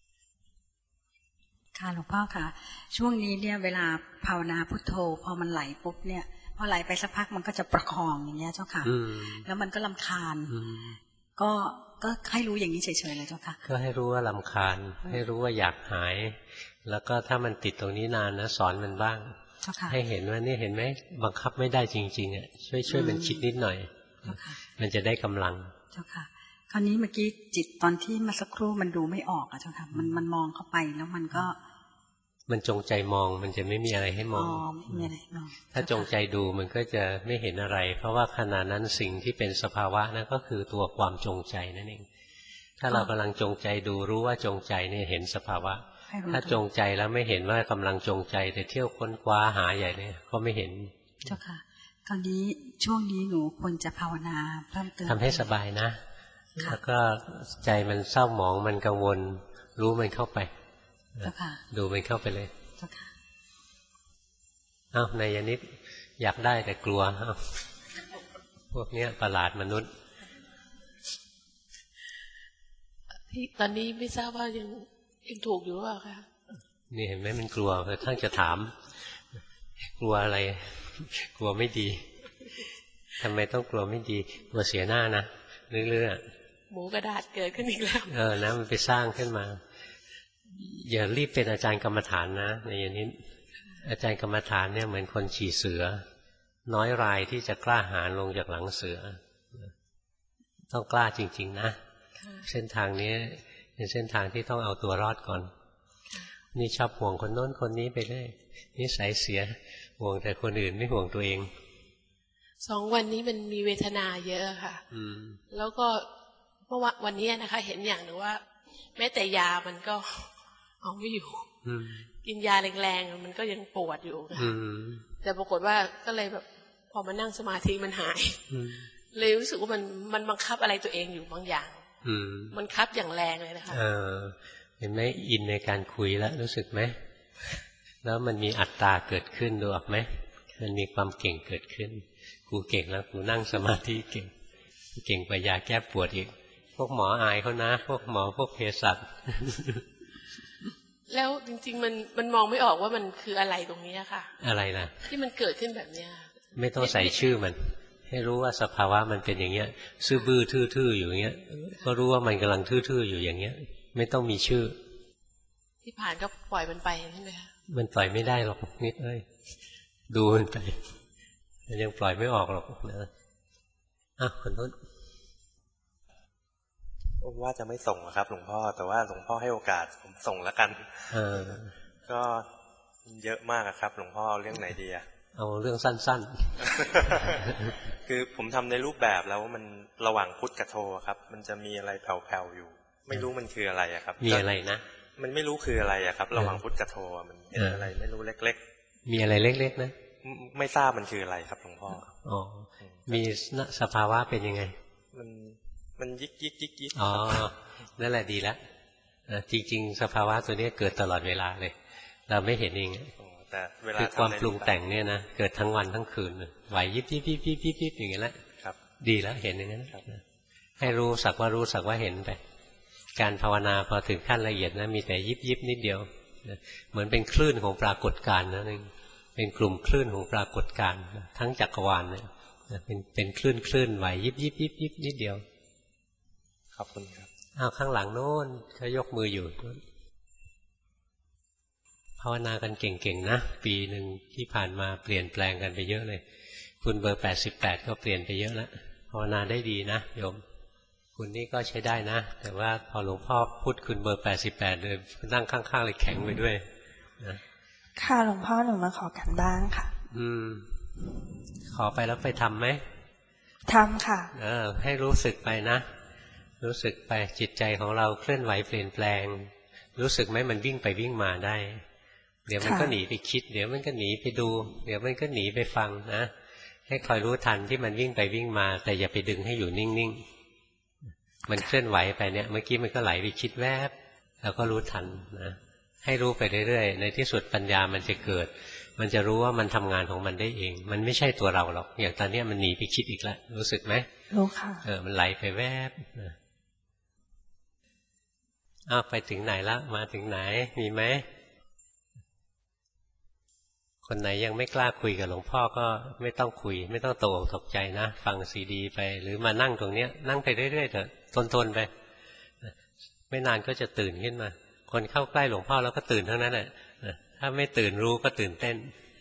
Speaker 17: ค่ะหลวงพ่อค่ะช่วงนี้เนี่ยเวลาภาวนาพุทโธพอมันไหลปุ๊บเนี่ยพอไหลไปสักพักมันก็จะประคองอย่างเงี้ยเจ้าค่ะแล้วมันก็รำคาญก็ก็ให้รู้อย่างนี้เฉยๆเลยเจ้าค่ะ
Speaker 2: ก็ให้รู้ว่ารำคาญให้รู้ว่าอยากหายแล้วก็ถ้ามันติดตรงนี้นานนะสอนมันบ้างให้เห็นว่านี่เห็นไหมบังคับไม่ได้จริงๆอ่ะช่วยช่วยมันคิดนิดหน่อยมันจะได้กำลัง
Speaker 17: เจ้าค่ะคราวนี้เมื่อกี้จิตตอนที่มาสักครู่มันดูไม่ออกอะเจ้าค่ะมันมันมองเข้าไปแล้วมันก็
Speaker 2: มันจงใจมองมันจะไม่มีอะไรให้มอง
Speaker 17: ไม่มีอะไรมอง
Speaker 2: ถ้าจงใจดูมันก็จะไม่เห็นอะไร เพราะว่าขณะนั้นสิ่งที่เป็นสภาวะนั่นก็คือตัวความจงใจนั่นเองถ้าเรากำลังจงใจดูรู้ว่าจงใจเนี่ยเห็นสภาวะถ้าจงใจแล้วไม่เห็นว่ากำลังจงใจแต่เที่ยวค้นคว้าหาใหญ่เนี่ยก็ไม่เห็น
Speaker 17: เจ้าค่ะตอนนี้ช่วงนี้หนูควรจะภาวนาเพิ่มเติม
Speaker 2: ทำให้สบายนะแล้วก็ใจมันเศร้าหมองมันกังวลรู้มันเข้าไปดูมันเข้าไปเลยอ้าวนายนิดอยากได้แต่กลัวพวกนี้ประหลาดมนุษย์
Speaker 11: ที่ตอนนี้ไม่ทราบว่ายังยังถูกอยู่หรือเปล่าคะ
Speaker 2: นี่เห็นไหมมันกลัวกระทั่งจะถามกลัวอะไรกลัวไม่ดีทำไมต้องกลัวไม่ดีกลัวเสียหน้านะเรื่อย
Speaker 11: ๆหมูกระดาษเกิดขึ้นอีกแล้ว
Speaker 2: เออนะมันไปสร้างขึ้นมาอย่ารีบเป็นอาจารย์กรรมฐานนะในอย่างนี้อาจารย์กรรมฐานเนี่ยเหมือนคนขี่เสือน้อยรายที่จะกล้าหาญลงจากหลังเสือต้องกล้าจริงๆนะเส้นทางนี้เป็นเส้นทางที่ต้องเอาตัวรอดก่อนนี่ชอบห่วงคนโน้นคนนี้ไปเลยนิสัยเสียห่วงแต่คนอื่นไม่ห่วงตัวเอง
Speaker 11: สองวันนี้มันมีเวทนาเยอะค่ะแล้วก็เมื่อวันนี้นะคะเห็นอย่างหนึ่งว่าแม้แต่ยามันก็เอาไม่อยู่กินยาแรงๆมันก็ยังปวดอยู่แต่ปรากฏว่าก็เลยแบบพอมานั่งสมาธิมันหายเลยรู้สึกว่ามันมันบังคับอะไรตัวเองอยู่บางอย่างมันคับอย่างแรงเลยนะคะ
Speaker 2: เห็นไหมอินในการคุยแล้วรู้สึกไหมแล้วมันมีอัตตาเกิดขึ้นดูออกไหมมันมีความเก่งเกิดขึ้นกูเก่งแล้วกูนั่งสมาธิเก่งเก่งกว่ายาแก้ปวดอีกพวกหมออายเขานะพวกหมอพวกเภสัช
Speaker 11: แล้วจริงๆมันมันมองไม่ออกว่ามันคืออะไรตรงนี้ค่ะ
Speaker 2: อะไรล่ะ
Speaker 11: ที่มันเกิดขึ้นแบบเนี้ย
Speaker 2: ไม่ต้องใส่ชื่อมันให้รู้ว่าสภาวะมันเป็นอย่างเงี้ยซื่อบื้อทื่อๆอยู่อย่างเงี้ยก็รู้ว่ามันกำลังทื่อๆอยู่อย่างเงี้ยไม่ต้องมีชื่อ
Speaker 11: ที่ผ่านก็ปล่อยมันไปใช่ไหมคะ
Speaker 2: มันปล่อยไม่ได้หรอกนิดเอ้ยดูมันไปมันยังปล่อยไม่ออกหรอกนะอ่ะคนนู้น
Speaker 9: ว่าจะไม่ส่งครับหลวงพ่อแต่ว่าหลวงพ่อให้โอกาสผมส่งแล้วกันเออก็เยอะมากครับหลวงพ่อเรื่องไหนดีอะ
Speaker 2: เอาเรื่องสั้น
Speaker 9: ๆ คือผมทำในรูปแบบแล้วมันระหว่างพุทธกับโทครับมันจะมีอะไรแผ่วๆอยู่ไม่รู้มันคืออะไรอะครับ
Speaker 2: มีอะไรนะ
Speaker 9: มันไม่รู้คืออะไรอะครับระหว่างพุทธกับโทมันเป็นอะไรไม่รู้เล็ก
Speaker 2: ๆมีอะไรเล็กๆนะ
Speaker 9: ไม่ทราบมันคืออะไรครับหลวงพ่อ
Speaker 2: อ๋อมีสภาวะเป็นยังไง
Speaker 9: มันมันยิกยิกยิกยิก
Speaker 2: อ๋อนั่นแหละดีแล้วจริงๆสภาวะตัวนี้เกิดตลอดเวลาเลยเราไม่เห็นเอง
Speaker 9: แต่เวลา
Speaker 2: คือความปรุงแต่งเนี่ยนะเกิดทั้งวันทั้งคืนไหวยิบยิบยิบยิบยิบยิบอย่างนี้แหละดีแล้วเห็นอย่างนั้นให้รู้สักว่ารู้สักว่าเห็นไปการภาวนาพอถึงขั้นละเอียดนะมีแต่ยิบยิบนิดเดียวเหมือนเป็นคลื่นของปรากฏการณ์นั่นเองเป็นกลุ่มคลื่นของปรากฏการณ์ทั้งจักรวาลเนี่ยเป็นเป็นคลื่นคลื่นไหวยิบยิบยิบยิบนิดเดียว
Speaker 9: ขอบคุณครับ
Speaker 2: อ้าวข้างหลังโน้นเขายกมืออยู่ภาวนากันเก่งๆนะปีหนึ่งที่ผ่านมาเปลี่ยนแปลงกันไปเยอะเลยคุณเบอร์แปดสิบแปดก็เปลี่ยนไปเยอะแล้วภาวนาได้ดีนะโยมคุณนี่ก็ใช้ได้นะแต่ว่าพอหลวงพ่อพูดคุณเบอร์แปดสิบแปดเลยนั่งข้างๆเลยแข็งไปด้วยนะ
Speaker 18: ค่ะหลวงพ่อหนูมาขอกันบ้างค่ะ
Speaker 2: อืมขอไปแล้วไปทำไหม
Speaker 18: ทำค่ะ
Speaker 2: เออให้รู้สึกไปนะรู้สึกไปจิตใจของเราเคลื่อนไหวเปลี่ยนแปลงรู้สึกไหมมันวิ่งไปวิ่งมาได้เดี๋ยวมันก็หนีไปคิดเดี๋ยวมันก็หนีไปดูเดี๋ยวมันก็หนีไปฟังนะให้คอยรู้ทันที่มันวิ่งไปวิ่งมาแต่อย่าไปดึงให้อยู่นิ่งๆมันเคลื่อนไหวไปเนี่ยเมื่อกี้มันก็ไหลไปคิดแวบแล้วก็รู้ทันนะให้รู้ไปเรื่อยๆในที่สุดปัญญามันจะเกิดมันจะรู้ว่ามันทำงานของมันได้เองมันไม่ใช่ตัวเราหรอกอย่างตอนนี้มันหนีไปคิดอีกแล้วรู้สึกไหม
Speaker 18: รู้ค่ะ
Speaker 2: เออมันไหลไปแวบนะอ้าวไปถึงไหนแล้วมาถึงไหนมีไหมคนไหนยังไม่กล้าคุยกับหลวงพ่อก็ไม่ต้องคุยไม่ต้องตกอกตกใจนะฟังซีดีไปหรือมานั่งตรงเนี้ยนั่งไปเรื่อยๆเถอะทนๆไปไม่นานก็จะตื่นขึ้นมาคนเข้าใกล้หลวงพ่อแล้วก็ตื่นทั้งนั้นแหละถ้าไม่ตื่นรู้ก็ตื่นเต้น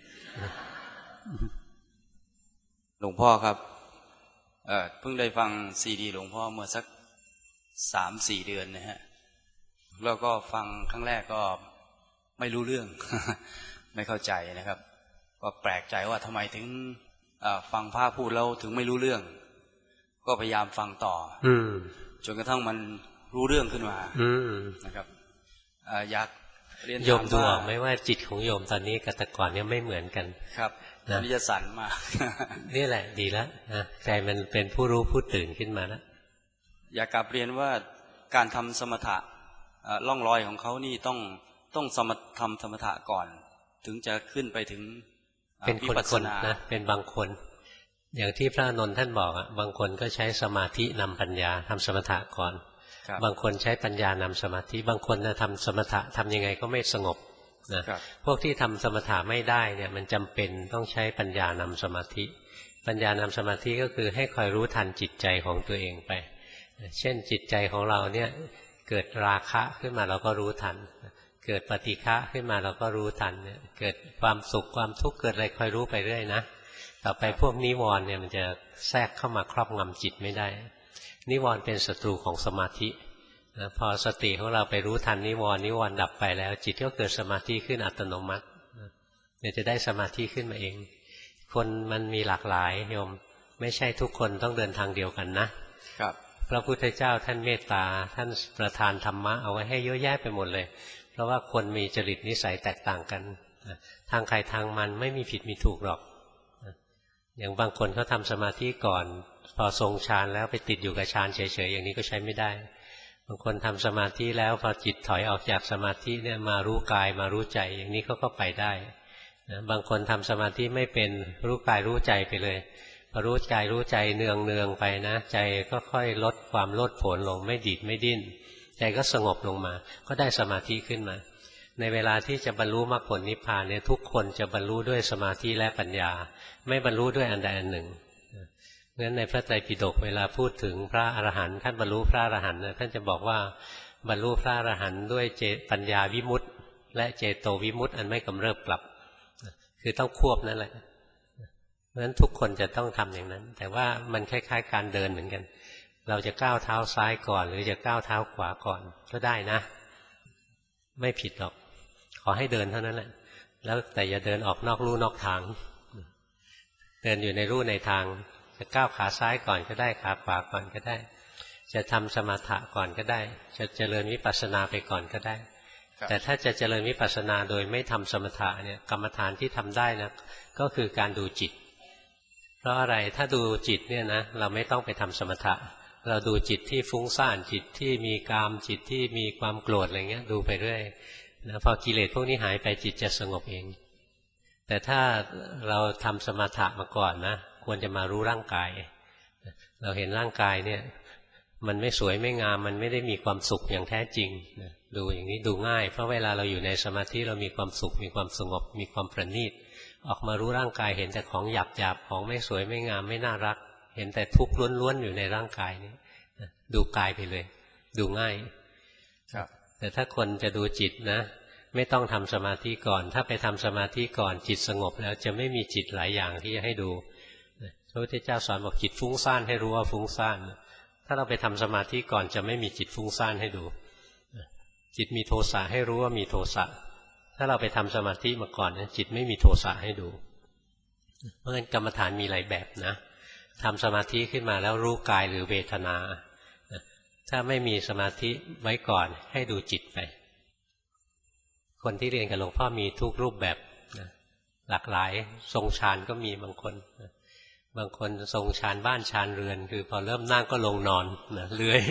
Speaker 19: หลวงพ่อครับเอ่อเพิ่งได้ฟังซีดีหลวงพ่อเมื่อสักสามสี่เดือนนะฮะแล้วก็ฟังครั้งแรกก็ไม่รู้เรื่อง ไม่เข้าใจนะครับก็แปลกใจว่าทำไมถึงฟังพระพูดแล้วถึงไม่รู้เรื่องก็พยายามฟังต่อจนกระทั่งมันรู้เรื่องขึ้นมานะครับอยากเรียน
Speaker 2: โยมดูออกไหมว่าจิตของโยมตอนนี้กับแต่ก่อนเนี่ยไม่เหมือนกัน
Speaker 19: ครับนะนิยสันมาก
Speaker 2: นี่แหละดีแล้วนะใจมันเป็นผู้รู้ผู้ตื่นขึ้นมาแล้ว
Speaker 19: อยากกลับเรียนว่าการทำสมถะล่องรอยของเขานี่ต้องต้องสมถทำสมถะก่อนถึงจะขึ้นไปถึง
Speaker 2: เป็นคนๆนะเป็นบางคนอย่างที่พระนนท์ท่านบอกอ่ะบางคนก็ใช้สมาธินำปัญญาทำสมถะก่อนบางคนใช้ปัญญานำสมาธิบางคนนะทำสมถะทำยังไงก็ไม่สงบนะพวกที่ทำสมถะไม่ได้เนี่ยมันจำเป็นต้องใช้ปัญญานำสมาธิปัญญานำสมาธิก็คือให้คอยรู้ทันจิตใจของตัวเองไปเช่นจิตใจของเราเนี่ยเกิดราคะขึ้นมาเราก็รู้ทันเกิดปฏิฆะขึ้นมาเราก็รู้ทันเนี่ยเกิดความสุขความทุกข์เกิดอะไรคอยรู้ไปเรื่อยนะต่อไปพวกนิวรณ์เนี่ยมันจะแทรกเข้ามาครอบงำจิตไม่ได้นิวรณ์เป็นศัตรูของสมาธินะพอสติของเราไปรู้ทันนิวรณ์นิวรณ์ดับไปแล้วจิตก็เกิดสมาธิขึ้นอัตโนมัติเนี่ยจะได้สมาธิขึ้นมาเองคนมันมีหลากหลายโยมไม่ใช่ทุกคนต้องเดินทางเดียวกันนะครับพระพุทธเจ้าท่านเมตตาท่านประทานธรรมะเอาไว้ให้เยอะแยะไปหมดเลยเพราะว่าคนมีจริตนิสัยแตกต่างกันทางใครทางมันไม่มีผิดมีถูกหรอกอย่างบางคนเขาทำสมาธิก่อนพอทรงฌานแล้วไปติดอยู่กับฌานเฉยๆอย่างนี้ก็ใช้ไม่ได้บางคนทำสมาธิแล้วพอจิตถอยออกจากสมาธิเนี่ยมารู้กายมารู้ใจอย่างนี้เขาก็ไปได้นะบางคนทำสมาธิไม่เป็นรู้กายรู้ใจไปเลยพอรู้กายรู้ใจเนืองเนืองไปนะใจก็ค่อยลดความโลดโผนลงไม่ดีดไม่ดิ้นใจก็สงบลงมาก็ได้สมาธิขึ้นมาในเวลาที่จะบรรลุมรรคผลนิพพานเนี่ยทุกคนจะบรรลุด้วยสมาธิและปัญญาไม่บรรลุด้วยอันใดอันหนึ่งงั้นในพระไตรปิฎกเวลาพูดถึงพระอรหันต์ท่านบรรลุพระอรหันต์ท่านจะบอกว่าบรรลุพระอรหันต์ด้วยเจปัญญาวิมุตติและเจโตวิมุตติอันไม่กำเริบกลับคือต้องควบนั่นแหละเพราะฉะนั้นทุกคนจะต้องทำอย่างนั้นแต่ว่ามันคล้ายๆการเดินเหมือนกันเราจะก้าวเท้าซ้ายก่อนหรือจะก้าวเท้าขวาก่อนก็ได้นะไม่ผิดหรอกขอให้เดินเท่านั้นแหละแล้วแต่อย่าเดินออกนอกลู่นอกทางเดินอยู่ในลู่ในทางจะก้าวขาซ้ายก่อนก็ได้ขาขวาก่อนก็ได้จะทำสมถะก่อนก็ได้จะเจริญวิปัสสนาไปก่อนก็ได้แต่ถ้าจะเจริญวิปัสสนาโดยไม่ทำสมถะเนี่ยกรรมฐานที่ทำได้นะก็คือการดูจิตเพราะอะไรถ้าดูจิตเนี่ยนะเราไม่ต้องไปทำสมถะเราดูจิตที่ฟุ้งซ่านจิตที่มีกามจิตที่มีความโกรธอะไรเงี้ยดูไปเรื่อยนะพอกิเลสพวกนี้หายไปจิตจะสงบเองแต่ถ้าเราทำสมถะมาก่อนนะควรจะมารู้ร่างกายเราเห็นร่างกายเนี่ยมันไม่สวยไม่งามมันไม่ได้มีความสุขอย่างแท้จริงนะดูอย่างนี้ดูง่ายเพราะเวลาเราอยู่ในสมาธิเรามีความสุขมีความสงบมีความประณีตออกมารู้ร่างกายเห็นแต่ของหยาบหยาบของไม่สวยไม่งามไม่น่ารักเห็นแต่ทุกข์ล้วนๆอยู่ในร่างกายนี้ดูกายไปเลยดูง่ายครับแต่ถ้าคนจะดูจิตนะไม่ต้องทำสมาธิก่อนถ้าไปทำสมาธิก่อนจิตสงบแล้วจะไม่มีจิตหลายอย่างที่จะให้ดูพระพุทธเจ้าสอนบอกจิตฟุ้งซ่านให้รู้ว่าฟุ้งซ่านถ้าเราไปทำสมาธิก่อนจะไม่มีจิตฟุ้งซ่านให้ดูจิตมีโทสะให้รู้ว่ามีโทสะถ้าเราไปทำสมาธิมาก่อนจิตไม่มีโทสะให้ดูเพราะฉะนั้นกรรมฐานมีหลายแบบนะทำสมาธิขึ้นมาแล้วรู้กายหรือเวทนาถ้าไม่มีสมาธิไว้ก่อนให้ดูจิตไปคนที่เรียนกับหลวงพ่อมีทุกรูปแบบนะหลากหลายทรงฌานก็มีบางคนนะบางคนทรงฌานบ้านฌานเรือนคือพอเริ่มนั่งก็ลงนอนนะเลื้อย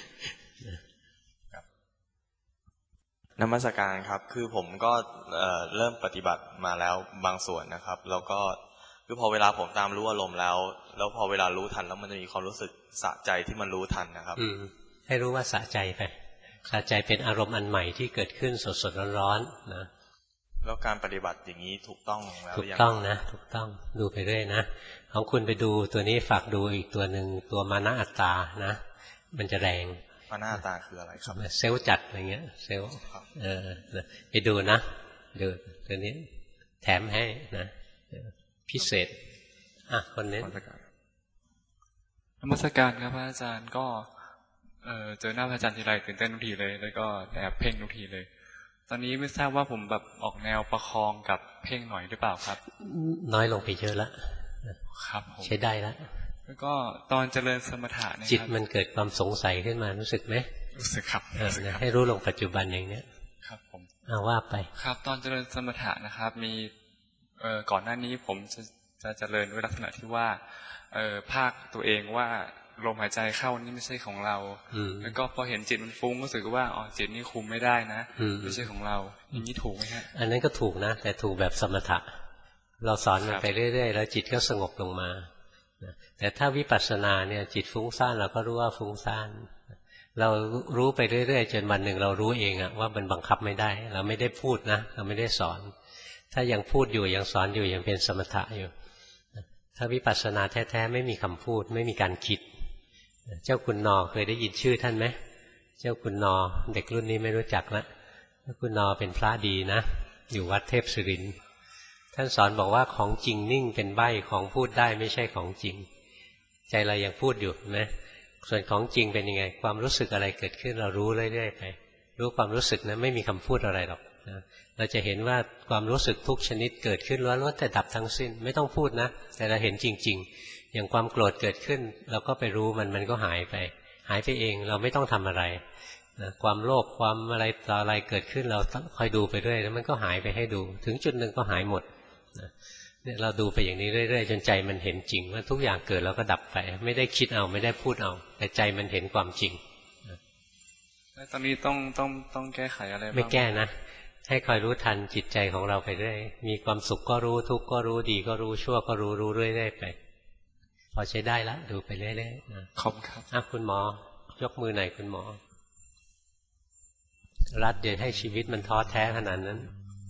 Speaker 9: นมัสการครับคือผมก็เอ่อเริ่มปฏิบัติมาแล้วบางส่วนนะครับแล้วก็คือพอเวลาผมตามรู้อารมณ์แล้วแล้วพอเวลารู้ทันแล้วมันจะมีความรู้สึกสะใจที่มันรู้ทันนะครับอืม
Speaker 2: ให้รู้ว่าสะใจไปสะใจเป็นอารมณ์อันใหม่ที่เกิดขึ้นสดๆร้อนๆนะ
Speaker 9: แล้วการปฏิบัติอย่างนี้ถูกต้องแล้วหรือยัง
Speaker 2: ถูกต้องนะถูกต้องดูไปเรื่อยนะของคุณไปดูตัวนี้ฝากดูอีกตัวหนึ่งตัวมานะอัตตานะมันจะแรง
Speaker 9: มานะอัตตาคืออะไรครับ
Speaker 2: เซลล์จัดอะไรเงี้ยเซลล์เออไปดูนะดูตัวนี้แถมให้นะพิเศษอ่ะคนนี้
Speaker 20: นมัสการครับพระอาจารย์ก็เอ่อเจอหน้าพระอาจารย์ทีไรตื่นเต้นทุกทีเลยแล้วก็แอบเพ่งทุกทีเลยตอนนี้ไม่ทราบว่าผมแบบออกแนวประคองกับเพ่งหน่อยหรือเปล่าครับ
Speaker 2: น้อยลงไปเยอะแล้ว
Speaker 20: ครับผม
Speaker 2: ใช้ได้แล้ว
Speaker 20: แล้วก็ตอนเจริญสมถะเนี่ย
Speaker 2: จิตมันเกิดความสงสัยขึ้นมารู้สึกไหม
Speaker 20: รู้สึกครับ
Speaker 2: ให้รู้ลงปัจจุบันอย่างเนี้ย
Speaker 20: ครับผม
Speaker 2: เอาว่าไป
Speaker 20: ครับตอนเจริญสมถะนะครับมีเอ่อก่อนหน้านี้ผมจะจะเจริญด้วยลักษณะที่ว่าเอ่อภาคตัวเองว่าลมหายใจเข้านี่ไม่ใช่ของเราแล้วก็พอเห็นจิตมันฟุ้งรู้สึกว่าอ๋อจิตนี่คุมไม่ได้นะไม่ใช่ของเราอย่างนี้ถูกไหมฮะ
Speaker 2: อันนั้นก็ถูกนะแต่ถูกแบบสมถะเราสอนมันไปเรื่อยๆแล้วจิตก็สงบลงมาแต่ถ้าวิปัสสนาเนี่ยจิตฟุ้งซ่านเราก็รู้ว่าฟุ้งซ่านเรารู้ไปเรื่อยๆจนวันหนึ่งเรารู้เองอะว่ามันบังคับไม่ได้เราไม่ได้พูดนะเราไม่ได้สอนถ้ายังพูดอยู่ยังสอนอยู่ยังเป็นสมถะอยู่ถ้าวิปัสสนาแท้ๆไม่มีคำพูดไม่มีการคิดเจ้าคุณนอเคยได้ยินชื่อท่านไหมเจ้าคุณนอเด็กรุ่นนี้ไม่รู้จักละเจ้าคุณนอเป็นพระดีนะอยู่วัดเทพศิรินทร์ท่านสอนบอกว่าของจริงนิ่งเป็นใบ้ของพูดได้ไม่ใช่ของจริงใจเรายังพูดอยู่นะส่วนของจริงเป็นยังไงความรู้สึกอะไรเกิดขึ้นเรารู้เรื่อยๆไปรู้ความรู้สึกนะไม่มีคำพูดอะไรหรอกนะเราจะเห็นว่าความรู้สึกทุกชนิดเกิดขึ้นล้วนๆแต่ดับทั้งสิ้นไม่ต้องพูดนะแต่เราเห็นจริงๆอย่างความโกรธเกิดขึ้นเราก็ไปรู้มันมันก็หายไปหายไปเองเราไม่ต้องทำอะไรนะความโลภความอะไรต่ออะไรเกิดขึ้นเราคอยดูไปเรื่อยแล้วมันก็หายไปให้ดูถึงจุดหนึ่งก็หายหมดนะเนี่ยเราดูไปอย่างนี้เรื่อยๆจนใจมันเห็นจริงว่าทุกอย่างเกิดแล้วก็ดับไปไม่ได้คิดเอาไม่ได้พูดเอาแต่ใจมันเห็นความจริง
Speaker 20: แล้วตอนนี้ต้องต้องต้องแก้ไขอะไรบ้าง
Speaker 2: ไม่แก้นะให้คอยรู้ทันจิตใจของเราไปเรื่อยมีความสุขก็รู้ทุกข์ก็รู้ดีก็รู้ชั่วก็รู้รู้เรื่อยๆไปพอใช้ได้แล้วดูไปเรื่อยๆนะ
Speaker 20: ขอบครับ
Speaker 2: อ่ะคุณหมอยกมือหน่อยคุณหมอรัดเดี๋ยวให้ชีวิตมันท้อแท้ขนาดนั้น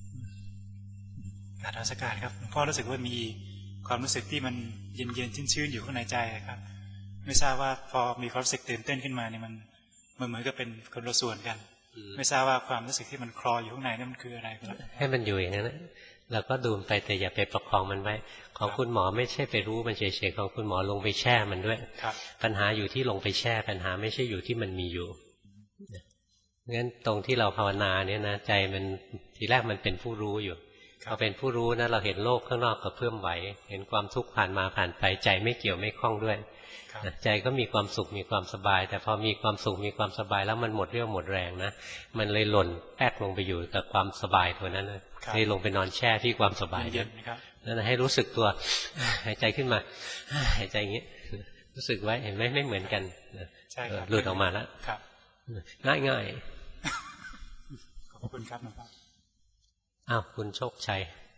Speaker 21: การราชการครับหลวงพ่อรู้สึกว่ามีความรู้สึกที่มันเย็นเย็นชื้นชื้นอยู่ข้างในใจครับไม่ทราบว่าพอมีความรู้สึกตื่นเต้นขึ้นมาเนี่ยมันมันเหมือนกับเป็นคนละส่วนกันไม่ทราบว่าความรู้สึกที่มันคลออยู่ข้างในนั่นมันคืออะไรครับ
Speaker 2: ให้มันอยู่อย่างนั้นแล้วก็ดูไปแต่อย่าไปประคองมันไว้ของคุณหมอไม่ใช่ไปรู้มันเฉยๆของคุณหมอลงไปแช่มันด้วยปัญหาอยู่ที่ลงไปแช่ปัญหาไม่ใช่อยู่ที่มันมีอยู่งั้นตรงที่เราภาวนาเนี่ยนะใจมันทีแรกมันเป็นผู้รู้อยู่พอเป็นผู้รู้นะเราเห็นโลกข้างนอกกระเพื่อมไหวเห็นความทุกข์ผ่านมาผ่านไปใจไม่เกี่ยวไม่คล้องด้วยใจก็มีความสุขมีความสบายแต่พอมีความสุขมีความสบายแล้วมันหมดเรี่ยวหมดแรงนะมันเลยหล่นแป๊กลงไปอยู่กับความสบายตัวนั้นเลยเลยลงไปนอนแช่ที่ความสบายเย็นนั่นให้รู้สึกตัวหายใจขึ้นมาหายใจอย่างนี้รู้สึกไว้เห็นไหมไม่เหมือนกันหลุดออกมาแล้วง่ายง่าย
Speaker 21: ขอบคุณครับหลวงพ่อ
Speaker 2: อ้าวคุณโชคชัย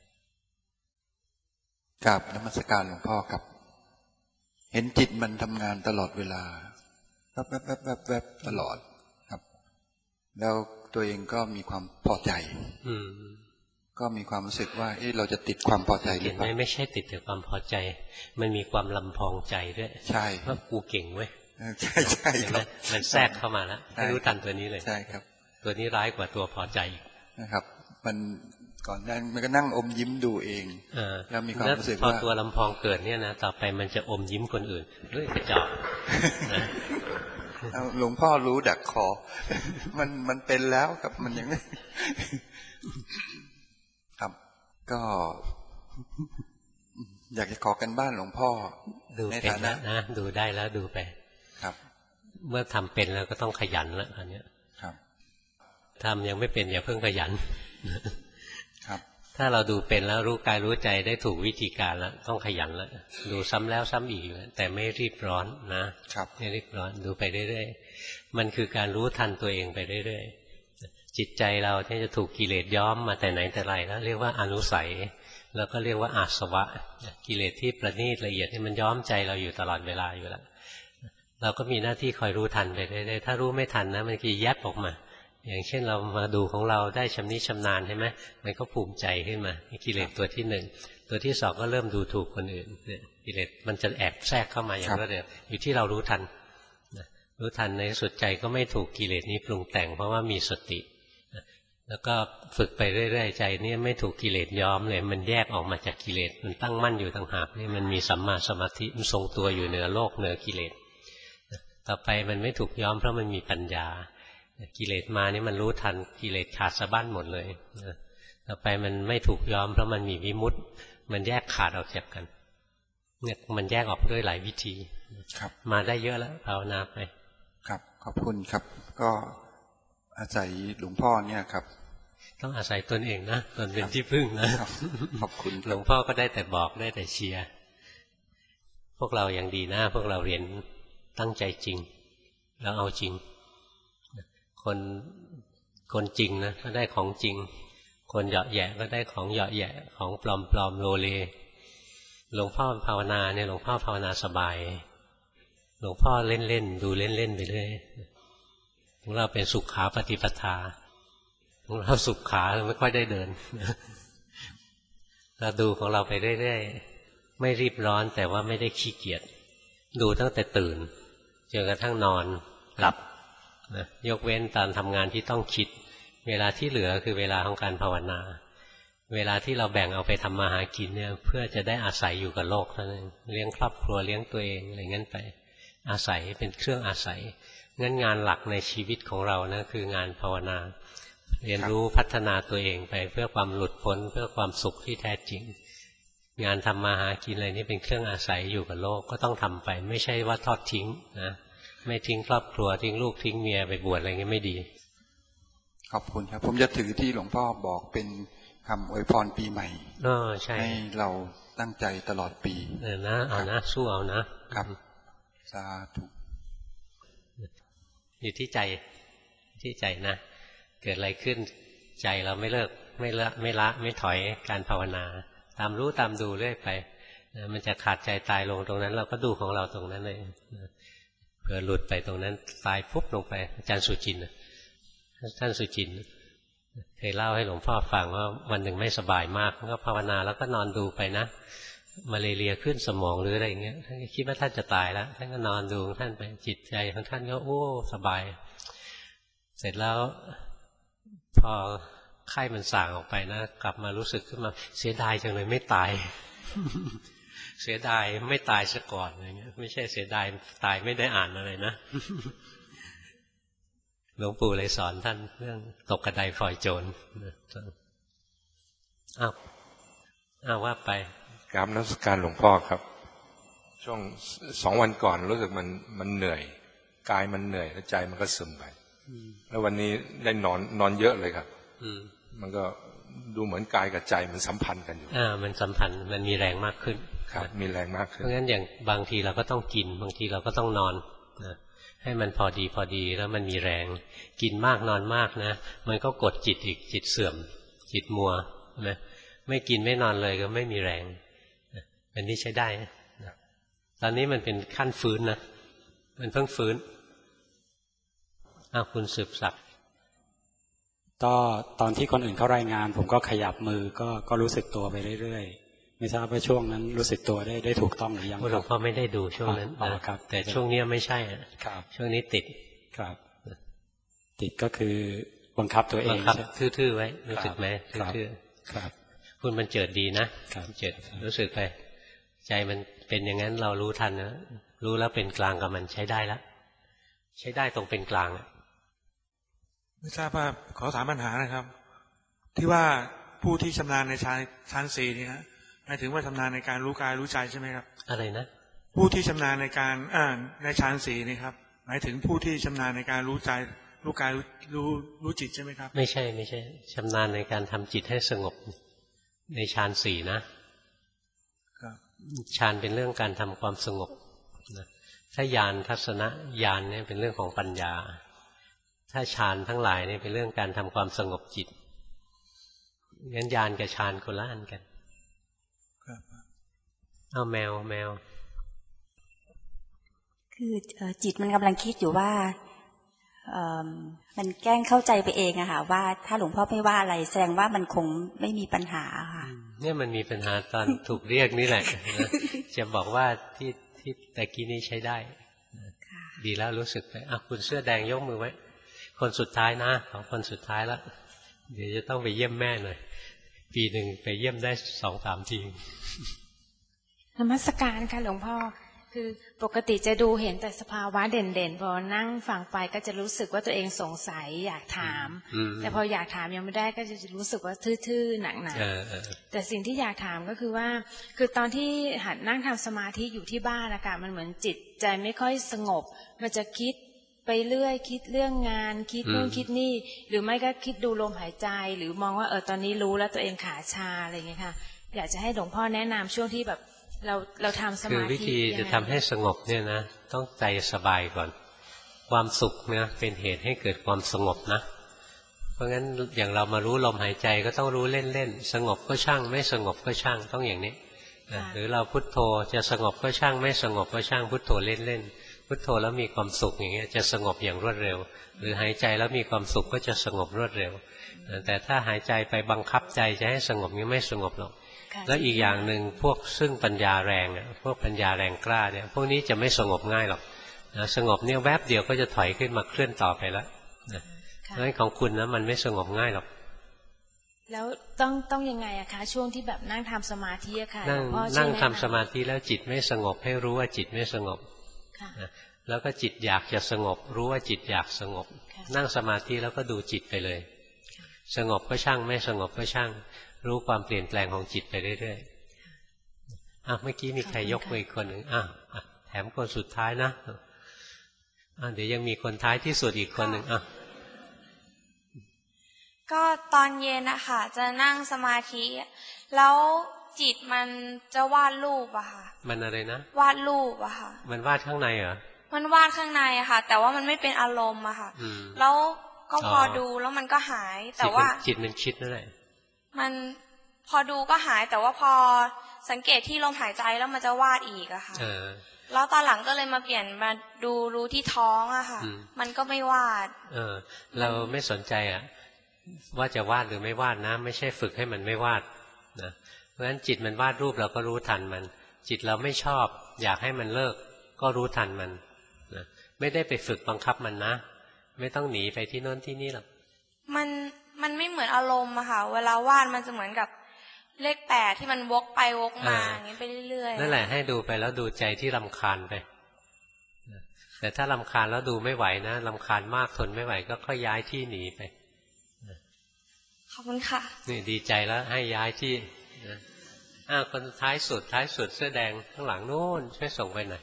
Speaker 1: กราบนมัสการหลวงพ่อครับเห็นจิตมันทำงานตลอดเวลาแวบแวบแวบแวบแวบตลอดครับแล้วตัวเองก็มีความพอใจอืมก็มีความรู้สึกว่าเอ๊ะเราจะติดความพอใจหรือเปล่า
Speaker 2: ไม่ใช่ติดแต่ความพอใจมันมีความลำพองใจด้วยใช่ว่ากูเก่งเว้ย
Speaker 1: ใช่ใช่ครับ
Speaker 2: มันแทรกเข้ามาแล้วให้รู้ทันตัวนี้เลย
Speaker 1: ใช่ครับ
Speaker 2: ตัวนี้ร้ายกว่าตัวพอใจ
Speaker 1: นะครับมันก่อนนั้นมันก็นั่งอมยิ้มดูเองแล้วมีความรู้สึกว่า
Speaker 2: พอตัวลำพองเกิดเนี่ยนะต่อไปมันจะอมยิ้มคนอื่นเฮ้ยกระจอก
Speaker 1: หลวงพ่อรู้ดักคอมันมันเป็นแล้วครับมันยังไม่ครับก็อยากจะขอกันบ้านหลวงพ่อ
Speaker 2: ดูเป็นนะนะดูได้แล้วดูไป
Speaker 1: ครับ
Speaker 2: เมื่อทำเป็นแล้วก็ต้องขยันแล้วอันนี้
Speaker 1: ครับ
Speaker 2: ทำยังไม่เป็นอย่าเพิ่งขยัน
Speaker 1: ครับ
Speaker 2: ถ้าเราดูเป็นแล้วรู้กายรู้ใจได้ถูกวิธีการแล้วต้องขยันแล้วดูซ้ำแล้วซ้ำอีกแต่ไม่รีบร้อนนะครับไม่รีบร้อนดูไปเรื่อยๆมันคือการรู้ทันตัวเองไปเรื่อยๆจิตใจเราที่จะถูกกิเลสย้อมมาแต่ไหนแต่ไรแล้วเรียกว่าอนุสัยแล้วก็เรียกว่าอาสวะกิเลสที่ประณีตละเอียดที่มันย้อมใจเราอยู่ตลอดเวลาอยู่แล้วเราก็มีหน้าที่คอยรู้ทันไปเรื่อยๆถ้ารู้ไม่ทันนะมันก็แยบออกมาอย่างเช่นเรามาดูของเราได้ชำนิชำนาญใช่ไหมมันก็ภูมิใจขึ้นมากิเลสตัวที่หนึ่งตัวที่สองก็เริ่มดูถูกคนอื่นเนี่ยกิเลสมันจะแอบแทรกเข้ามาอย่างรวดเร็วอยู่ที่เรารู้ทันรู้ทันในสุดใจก็ไม่ถูกกิเลสนี้ปรุงแต่งเพราะว่ามีสติแล้วก็ฝึกไปเรื่อยๆใจนี่ไม่ถูกกิเลสย้อมเลยมันแยกออกมาจากกิเลสมันตั้งมั่นอยู่ต่างหากนี่มันมีสัมมาสมาธิมันทรงตัวอยู่เหนือโลกเหนือกิเลสต่อไปมันไม่ถูกย้อมเพราะมันมีปัญญากิเลสมานี่มันรู้ทันกิเลสขาดสะบั้นหมดเลยต่อไปมันไม่ถูกย้อมเพราะมันมีวิมุตติมันแยกขาดออกจากกันเนี่ยมันแยกออกด้วยหลายวิธี
Speaker 1: ครับ
Speaker 2: มาได้เยอะแล้วภาวนาไป
Speaker 1: ครับขอบคุณครับก็อาศัยหลวงพ่อเนี่ยครับ
Speaker 2: ต้องอาศัยตนเองนะตนเป็นที่พึ่งนะ
Speaker 1: ขอบคุณ
Speaker 2: หลวงพ่อก็ได้แต่บอกได้แต่เชียร์พวกเราอย่างดีนะพวกเราเรียนตั้งใจจริงแล้วเอาจริงคนคนจริงนะก็ได้ของจริงคนเหยาะแยะก็ได้ของเหยาะแยะของปลอมปลอมโลเลหลวงพ่อภาวนาเนี่ยหลวงพ่อภาวนาสบายหลวงพ่อเล่นเล่นดูเล่นเล่นไปเรื่อยของเราเป็นสุขขาปฏิปทาของเราสุขขาไม่ค่อยได้เดินเราดูของเราไปเรื่อยๆไม่รีบร้อนแต่ว่าไม่ได้ขี้เกียจดูตั้งแต่ตื่นจนกระทั่งนอนหลับนะยกเว้นตอนทำงานที่ต้องคิดเวลาที่เหลือคือเวลาของการภาวนาเวลาที่เราแบ่งเอาไปทำมาหากินเนี่ยเพื่อจะได้อาศัยอยู่กับโลกเท่านั้นเลี้ยงครอบครัวเลี้ยงตัวเองอะไรงั้นไปอาศัยเป็นเครื่องอาศัยงั้นงานหลักในชีวิตของเรานะคืองานภาวนาเรียนรู้พัฒนาตัวเองไปเพื่อความหลุดพ้นเพื่อความสุขที่แท้จริงงานทำมาหากินอะไรนี่เป็นเครื่องอาศัยอยู่กับโลกก็ต้องทำไปไม่ใช่ว่าทอดทิ้งนะไม่ทิ้งครอบครัวทิ้งลูกทิ้งเมียไปบวชอะไรเงี้ยไม่ดี
Speaker 1: ขอบคุณครับผมจะถือที่หลวงพ่อบอกเป็นคำอวยพรปีใหม่
Speaker 2: อ๋อใช่
Speaker 1: ให้เราตั้งใจตลอดปี
Speaker 2: เออนะเอานะสู้เอานะครับ
Speaker 1: สาธุ
Speaker 2: อยู่ที่ใจที่ใจนะเกิดอะไรขึ้นใจเราไม่เลิกไม่ละไม่ละไม่ถอยการภาวนาตามรู้ตามดูเรื่อยไปมันจะขาดใจตายลงตรงนั้นเราก็ดูของเราตรงนั้นเลยเผื่อหลุดไปตรงนั้นตายปุ๊บลงไปอาจารย์สุจินต์ท่านสุจินต์เคยเล่าให้หลวงพ่อฟังว่าวันหนึ่งไม่สบายมากก็ภาวนาแล้วก็นอนดูไปนะมาเลเรียขึ้นสมองหรืออะไรอย่างเงี้ยท่านคิดว่าท่านจะตายแล้วท่านก็นอนดูท่านไปจิตใจของท่านก็โอ้สบายเสร็จแล้วพอไข้มันส่างออกไปนะกลับมารู้สึกขึ้นมาเสียดายจังเลยไม่ตาย เสียดายไม่ตายซะก่อนอะไรเงี้ยไม่ใช่เสียดายตายไม่ได้อ่านอะไรนะ หลวงปู่เลยสอนท่านเรื่องตกกระไดพลอยโจรอ้าวอ้าวว่าไป
Speaker 3: กราบนมัสการหลวงพ่อครับช่วงสองวันก่อนรู้สึกมันมันเหนื่อยกายมันเหนื่อยแล้วใจมันก็ซึมไปแล้ววันนี้ได้นอนนอนเยอะเลยครับมันก็ดูเหมือนกายกับใจมันสัมพันธ์กันอยู่อ่ามันสัมพันธ์มันมีแรงมากขึ้นครับมีแรงมากขึ้นเพราะงั้นอย่างบางทีเราก็ต้องกินบางทีเราก็ต้องนอนนะให้มันพอดีพอดีแล้วมันมีแรงกินมากนอนมากนะมันก็กดจิตอีกจิตเสื่อมจิตมัวนะไม่กินไม่นอนเลยก็ไม่มีแรงอันนี้ใช้ได้นะตอนนี้มันเป็นขั้นฟื้นนะมันเพิ่งฟื้นอ้าวคุณสืบศักดิ์
Speaker 22: ก็ตอนที่คนอื่นเขารายงานผมก็ขยับมือก็ก็รู้สึกตัวไปเรื่อยๆไม่ทราบว่าช่วงนั้นรู้สึกตัวได้ได้ถูกต้องหรือยังหลวงพ่อไม่ได้ดูช่วงนั้นนะครับแต่ช่วงนี้ไม่ใช่ครับช่วงนี้ติดครับติดก็คือบังคับตัวเองบังคับทื่อๆไว้รู้สึกไหมทื่อๆครับคุณมันเจิดดีนะเจิดรู้สึกไปใจมันเป็นอย่างนั้นเรารู้ทันนะรู้แล้วเป็นกลางกับมันใช้ได้แล้วใช้ได้ตรงเป็นกลาง
Speaker 23: ไม่ทราบว่าขอถามปัญหานะครับที่ว่าผู้ที่ชำนาญในฌานฌานสี่นี่นะหมายถึงว่าชำนาญในการรู้กายรู้ใจใช่ไหมครับ
Speaker 2: อะไรนะ
Speaker 23: ผู้ที่ชำนาญในการอ่านในฌานสี่นี่ครับหมายถึงผู้ที่ชำนาญในการรู้ใจรู้กายรู้รู้รู้จิตใช่ไหมครับ
Speaker 2: ไม่ใช่ไม่ใช่ชำนาญในการทำจิตให้สงบในฌานสี่นะฌานเป็นเรื่องการทำความสงบนะถ้าญาณทัศนะญาณเนี่ยเป็นเรื่องของปัญญาถ้าฌานทั้งหลายเนี่ยเป็นเรื่องการทำความสงบจิตงั้นญาณกับฌานคนละอันกันเอาแมวแมว
Speaker 24: คือจิตมันกำลังคิดอยู่ว่ามันแกล้งเข้าใจไปเองอะค่ะว่าถ้าหลวงพ่อไม่ว่าอะไรแสดงว่ามันคงไม่มีปัญหาค่ะ
Speaker 2: เนี่ยมันมีปัญหาตอนถูกเรียกนี่แหละจะบอกว่าที่ที่แต่กี้นี้ใช้ได้ดีแล้วรู้สึกไปอ่ะคุณเสื้อแดงยกมือไว้คนสุดท้ายนะของคนสุดท้ายแล้วเดี๋ยวจะต้องไปเยี่ยมแม่หน่อยปีหนึ่งไปเยี่ยมได้สองสามที
Speaker 25: นมัสการค่ะหลวงพ่อคือปกติจะดูเห็นแต่สภาวะเด่นๆพอนั่งฟังไปก็จะรู้สึกว่าตัวเองสงสัยอยากถามแต่พออยากถามยังไม่ได้ก็จะรู้สึกว่าทื่อๆหนักๆแต่สิ่งที่อยากถามก็คือว่าคือตอนที่หัดนั่งทำสมาธิอยู่ที่บ้านอากาศมันเหมือนจิตใจไม่ค่อยสงบมันจะคิดไปเรื่อยคิดเรื่องงานคิดนู่นคิดนี่หรือไม่ก็คิดดูลมหายใจหรือมองว่าเออตอนนี้รู้แล้วตัวเองขาชาอะไรอย่างเงี้ยค่ะอยากจะให้หลวงพ่อแนะนำช่วงที่แบบเราเราทำสมาธิคือวิธีจะทำให้สงบเนี่ยนะต้องใจสบายก่อนความสุขเนี่ยเป็นเหตุให้เกิดความสงบนะเพราะงั้นอย่างเรามารู้ลมหายใจก็ต้องรู้เล่นๆสงบก็ช่างไม่สงบก็ช่างต้องอย่างนี้หรือเราพุทโธจะสงบก็ช่างไม่สงบก็ช่างพุทโธเล่นๆพุทโธแล้วมีความสุขอย่างเงี้ยจะสงบอย่างรวดเร็วหรือหายใจแล้วมีความสุขก็จะสงบรวดเร็วแต่ถ้าหายใจไปบังคับใจจะให้สงบนี้ไม่สงบหรอกแล้วอีกอย่างหนึ่งพวกซึ่งปัญญาแรงอ่ะพวกปัญญาแรงกล้าเนี่ยพวกนี้จะไม่สงบง่ายหรอกนะสงบเนี่ยแวบเดียวก็จะถอยขึ้นมาเคลื่อนต่อไปแล้วนะเพราะฉะนั้นของคุณนะมันไม่สงบง่ายหรอกแล้วต้องต้องยังไงอะคะช่วงที่แบบนั่งทำสมาธิอะค่ะ
Speaker 2: นั่งนั่งทำสมาธิแล้วจิตไม่สงบให้รู้ว่าจิตไม่สงบนะแล้วก็จิตอยากจะสงบรู้ว่าจิตอยากสงบนั่งสมาธิแล้วก็ดูจิตไปเลยสงบก็ช่างไม่สงบก็ช่างรู้ความเปลี่ยนแปลงของจิตไปเรื่อยๆอ่ะเมื่อกี้มีใครยกมืออีกคนหนึ่งอ่ะแถมคนสุดท้ายนะอ่ะเดี๋ยวยังมีคนท้ายที่สุดอีกคนหนึ่งอ่ะ
Speaker 26: ก็ตอนเย็นนะคะจะนั่งสมาธิแล้วจิตมันจะวาดรูปอะค่ะ
Speaker 2: มันอะไรนะ
Speaker 26: วาดรูปอะค่ะ
Speaker 2: มันวาดข้างในเหรอ
Speaker 26: มันวาดข้างในอะค่ะแต่ว่ามันไม่เป็นอารมณ์อะค่ะแล้วก็พอดูแล้วมันก็หายแต่ว่า
Speaker 2: จิตมันคิดนั่นแหละ
Speaker 26: มันพอดูก็หายแต่ว่าพอสังเกตที่ลมหายใจแล้วมันจะวาดอีกอะค่ะแล้วตอนหลังก็เลยมาเปลี่ยนมาดูรู้ที่ท้องอะค่ะมันก็ไม่วาด
Speaker 2: เออเราไม่สนใจอะว่าจะวาดหรือไม่วาดนะไม่ใช่ฝึกให้มันไม่วาดนะเพราะฉะนั้นจิตมันวาดรูปเราก็รู้ทันมันจิตเราไม่ชอบอยากให้มันเลิกก็รู้ทันมันนะไม่ได้ไปฝึกบังคับมันนะไม่ต้องหนีไปที่โน้นที่นี่หรอก
Speaker 26: มันมันไม่เหมือนอารมณ์อะค่ะเวลาวาดมันจะเหมือนกับเลขแปดที่มันวกไปวกมาอย่างนี้ไปเรื่อยๆนั่นแหละให้ดูไปแล้วดูใจที่รำคาญไปแต่ถ้ารำคาญแล้วดูไม่ไหวนะรำคาญมากทนไม่ไหวก็ค่อยย้ายที่หนีไปขอบคุณค่ะนี่ดีใจแล้วให้ย้ายที่อ้าวคนท้ายสุดท้ายสุดเสื้อแดงข้างหลังโน้นช่วยส่งไปหน่อย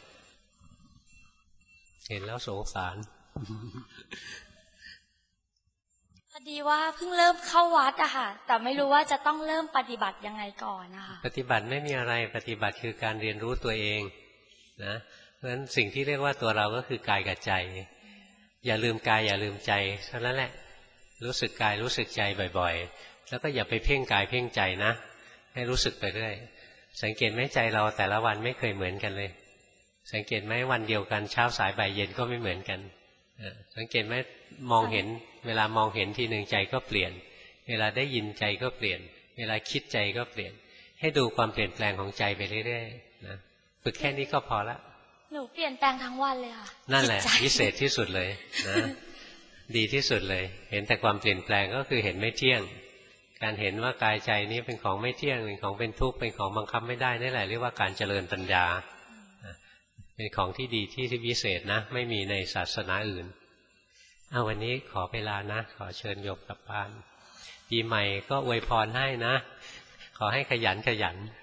Speaker 26: เห็นแล้วสงสาร
Speaker 4: พอดีว่าเพิ่งเริ่มเข้าวัดอะค่ะแต่ไม่รู้ว่าจะต้องเริ่มปฏิบัติยังไงก่อนนะคะ
Speaker 2: ปฏิบัติไม่มีอะไรปฏิบัติคือการเรียนรู้ตัวเองนะเพราะฉะนั้นสิ่งที่เรียกว่าตัวเราก็คือกายกับใจอย่าลืมกายอย่าลืมใจเท่านั้นแหละรู้สึกกายรู้สึกใจบ่อยๆแล้วก็อย่าไปเพ่งกายเพ่งใจนะให้รู้สึกไปเรื่อยสังเกตไหมใจเราแต่ละวันไม่เคยเหมือนกันเลยสังเกตไหมวันเดียวกันเช้าสายบ่ายเย็นก็ไม่เหมือนกันสังเกตไหมมองเห็นเวลามองเห็นทีหนึ่งใจก็เปลี่ยนเวลาได้ยินใจก็เปลี่ยนเวลาคิดใจก็เปลี่ยนให้ดูความเปลี่ยนแปลงของใจไปเรื่อยๆนะฝึกแค่นี้ก็พอละ
Speaker 4: หนูเปลี่ยนแปลงทั้งวันเลยค่ะ
Speaker 2: นั่นแหละพิเศษที่สุดเลยนะดีที่สุดเลยเห็นแต่ความเปลี่ยนแปลงก็คือเห็นไม่เที่ยงการเห็นว่ากายใจนี้เป็นของไม่เที่ยงเป็นของเป็นทุกข์เป็นของบังคับไม่ได้นี่แหละเรียกว่าการเจริญปัญญาเป็นของที่ดีที่ที่พิเศษนะไม่มีในศาสนาอื่นเอาวันนี้ขอเวลานะขอเชิญโยมกลับบ้านปีใหม่ก็อวยพรให้นะขอให้ขยันขยัน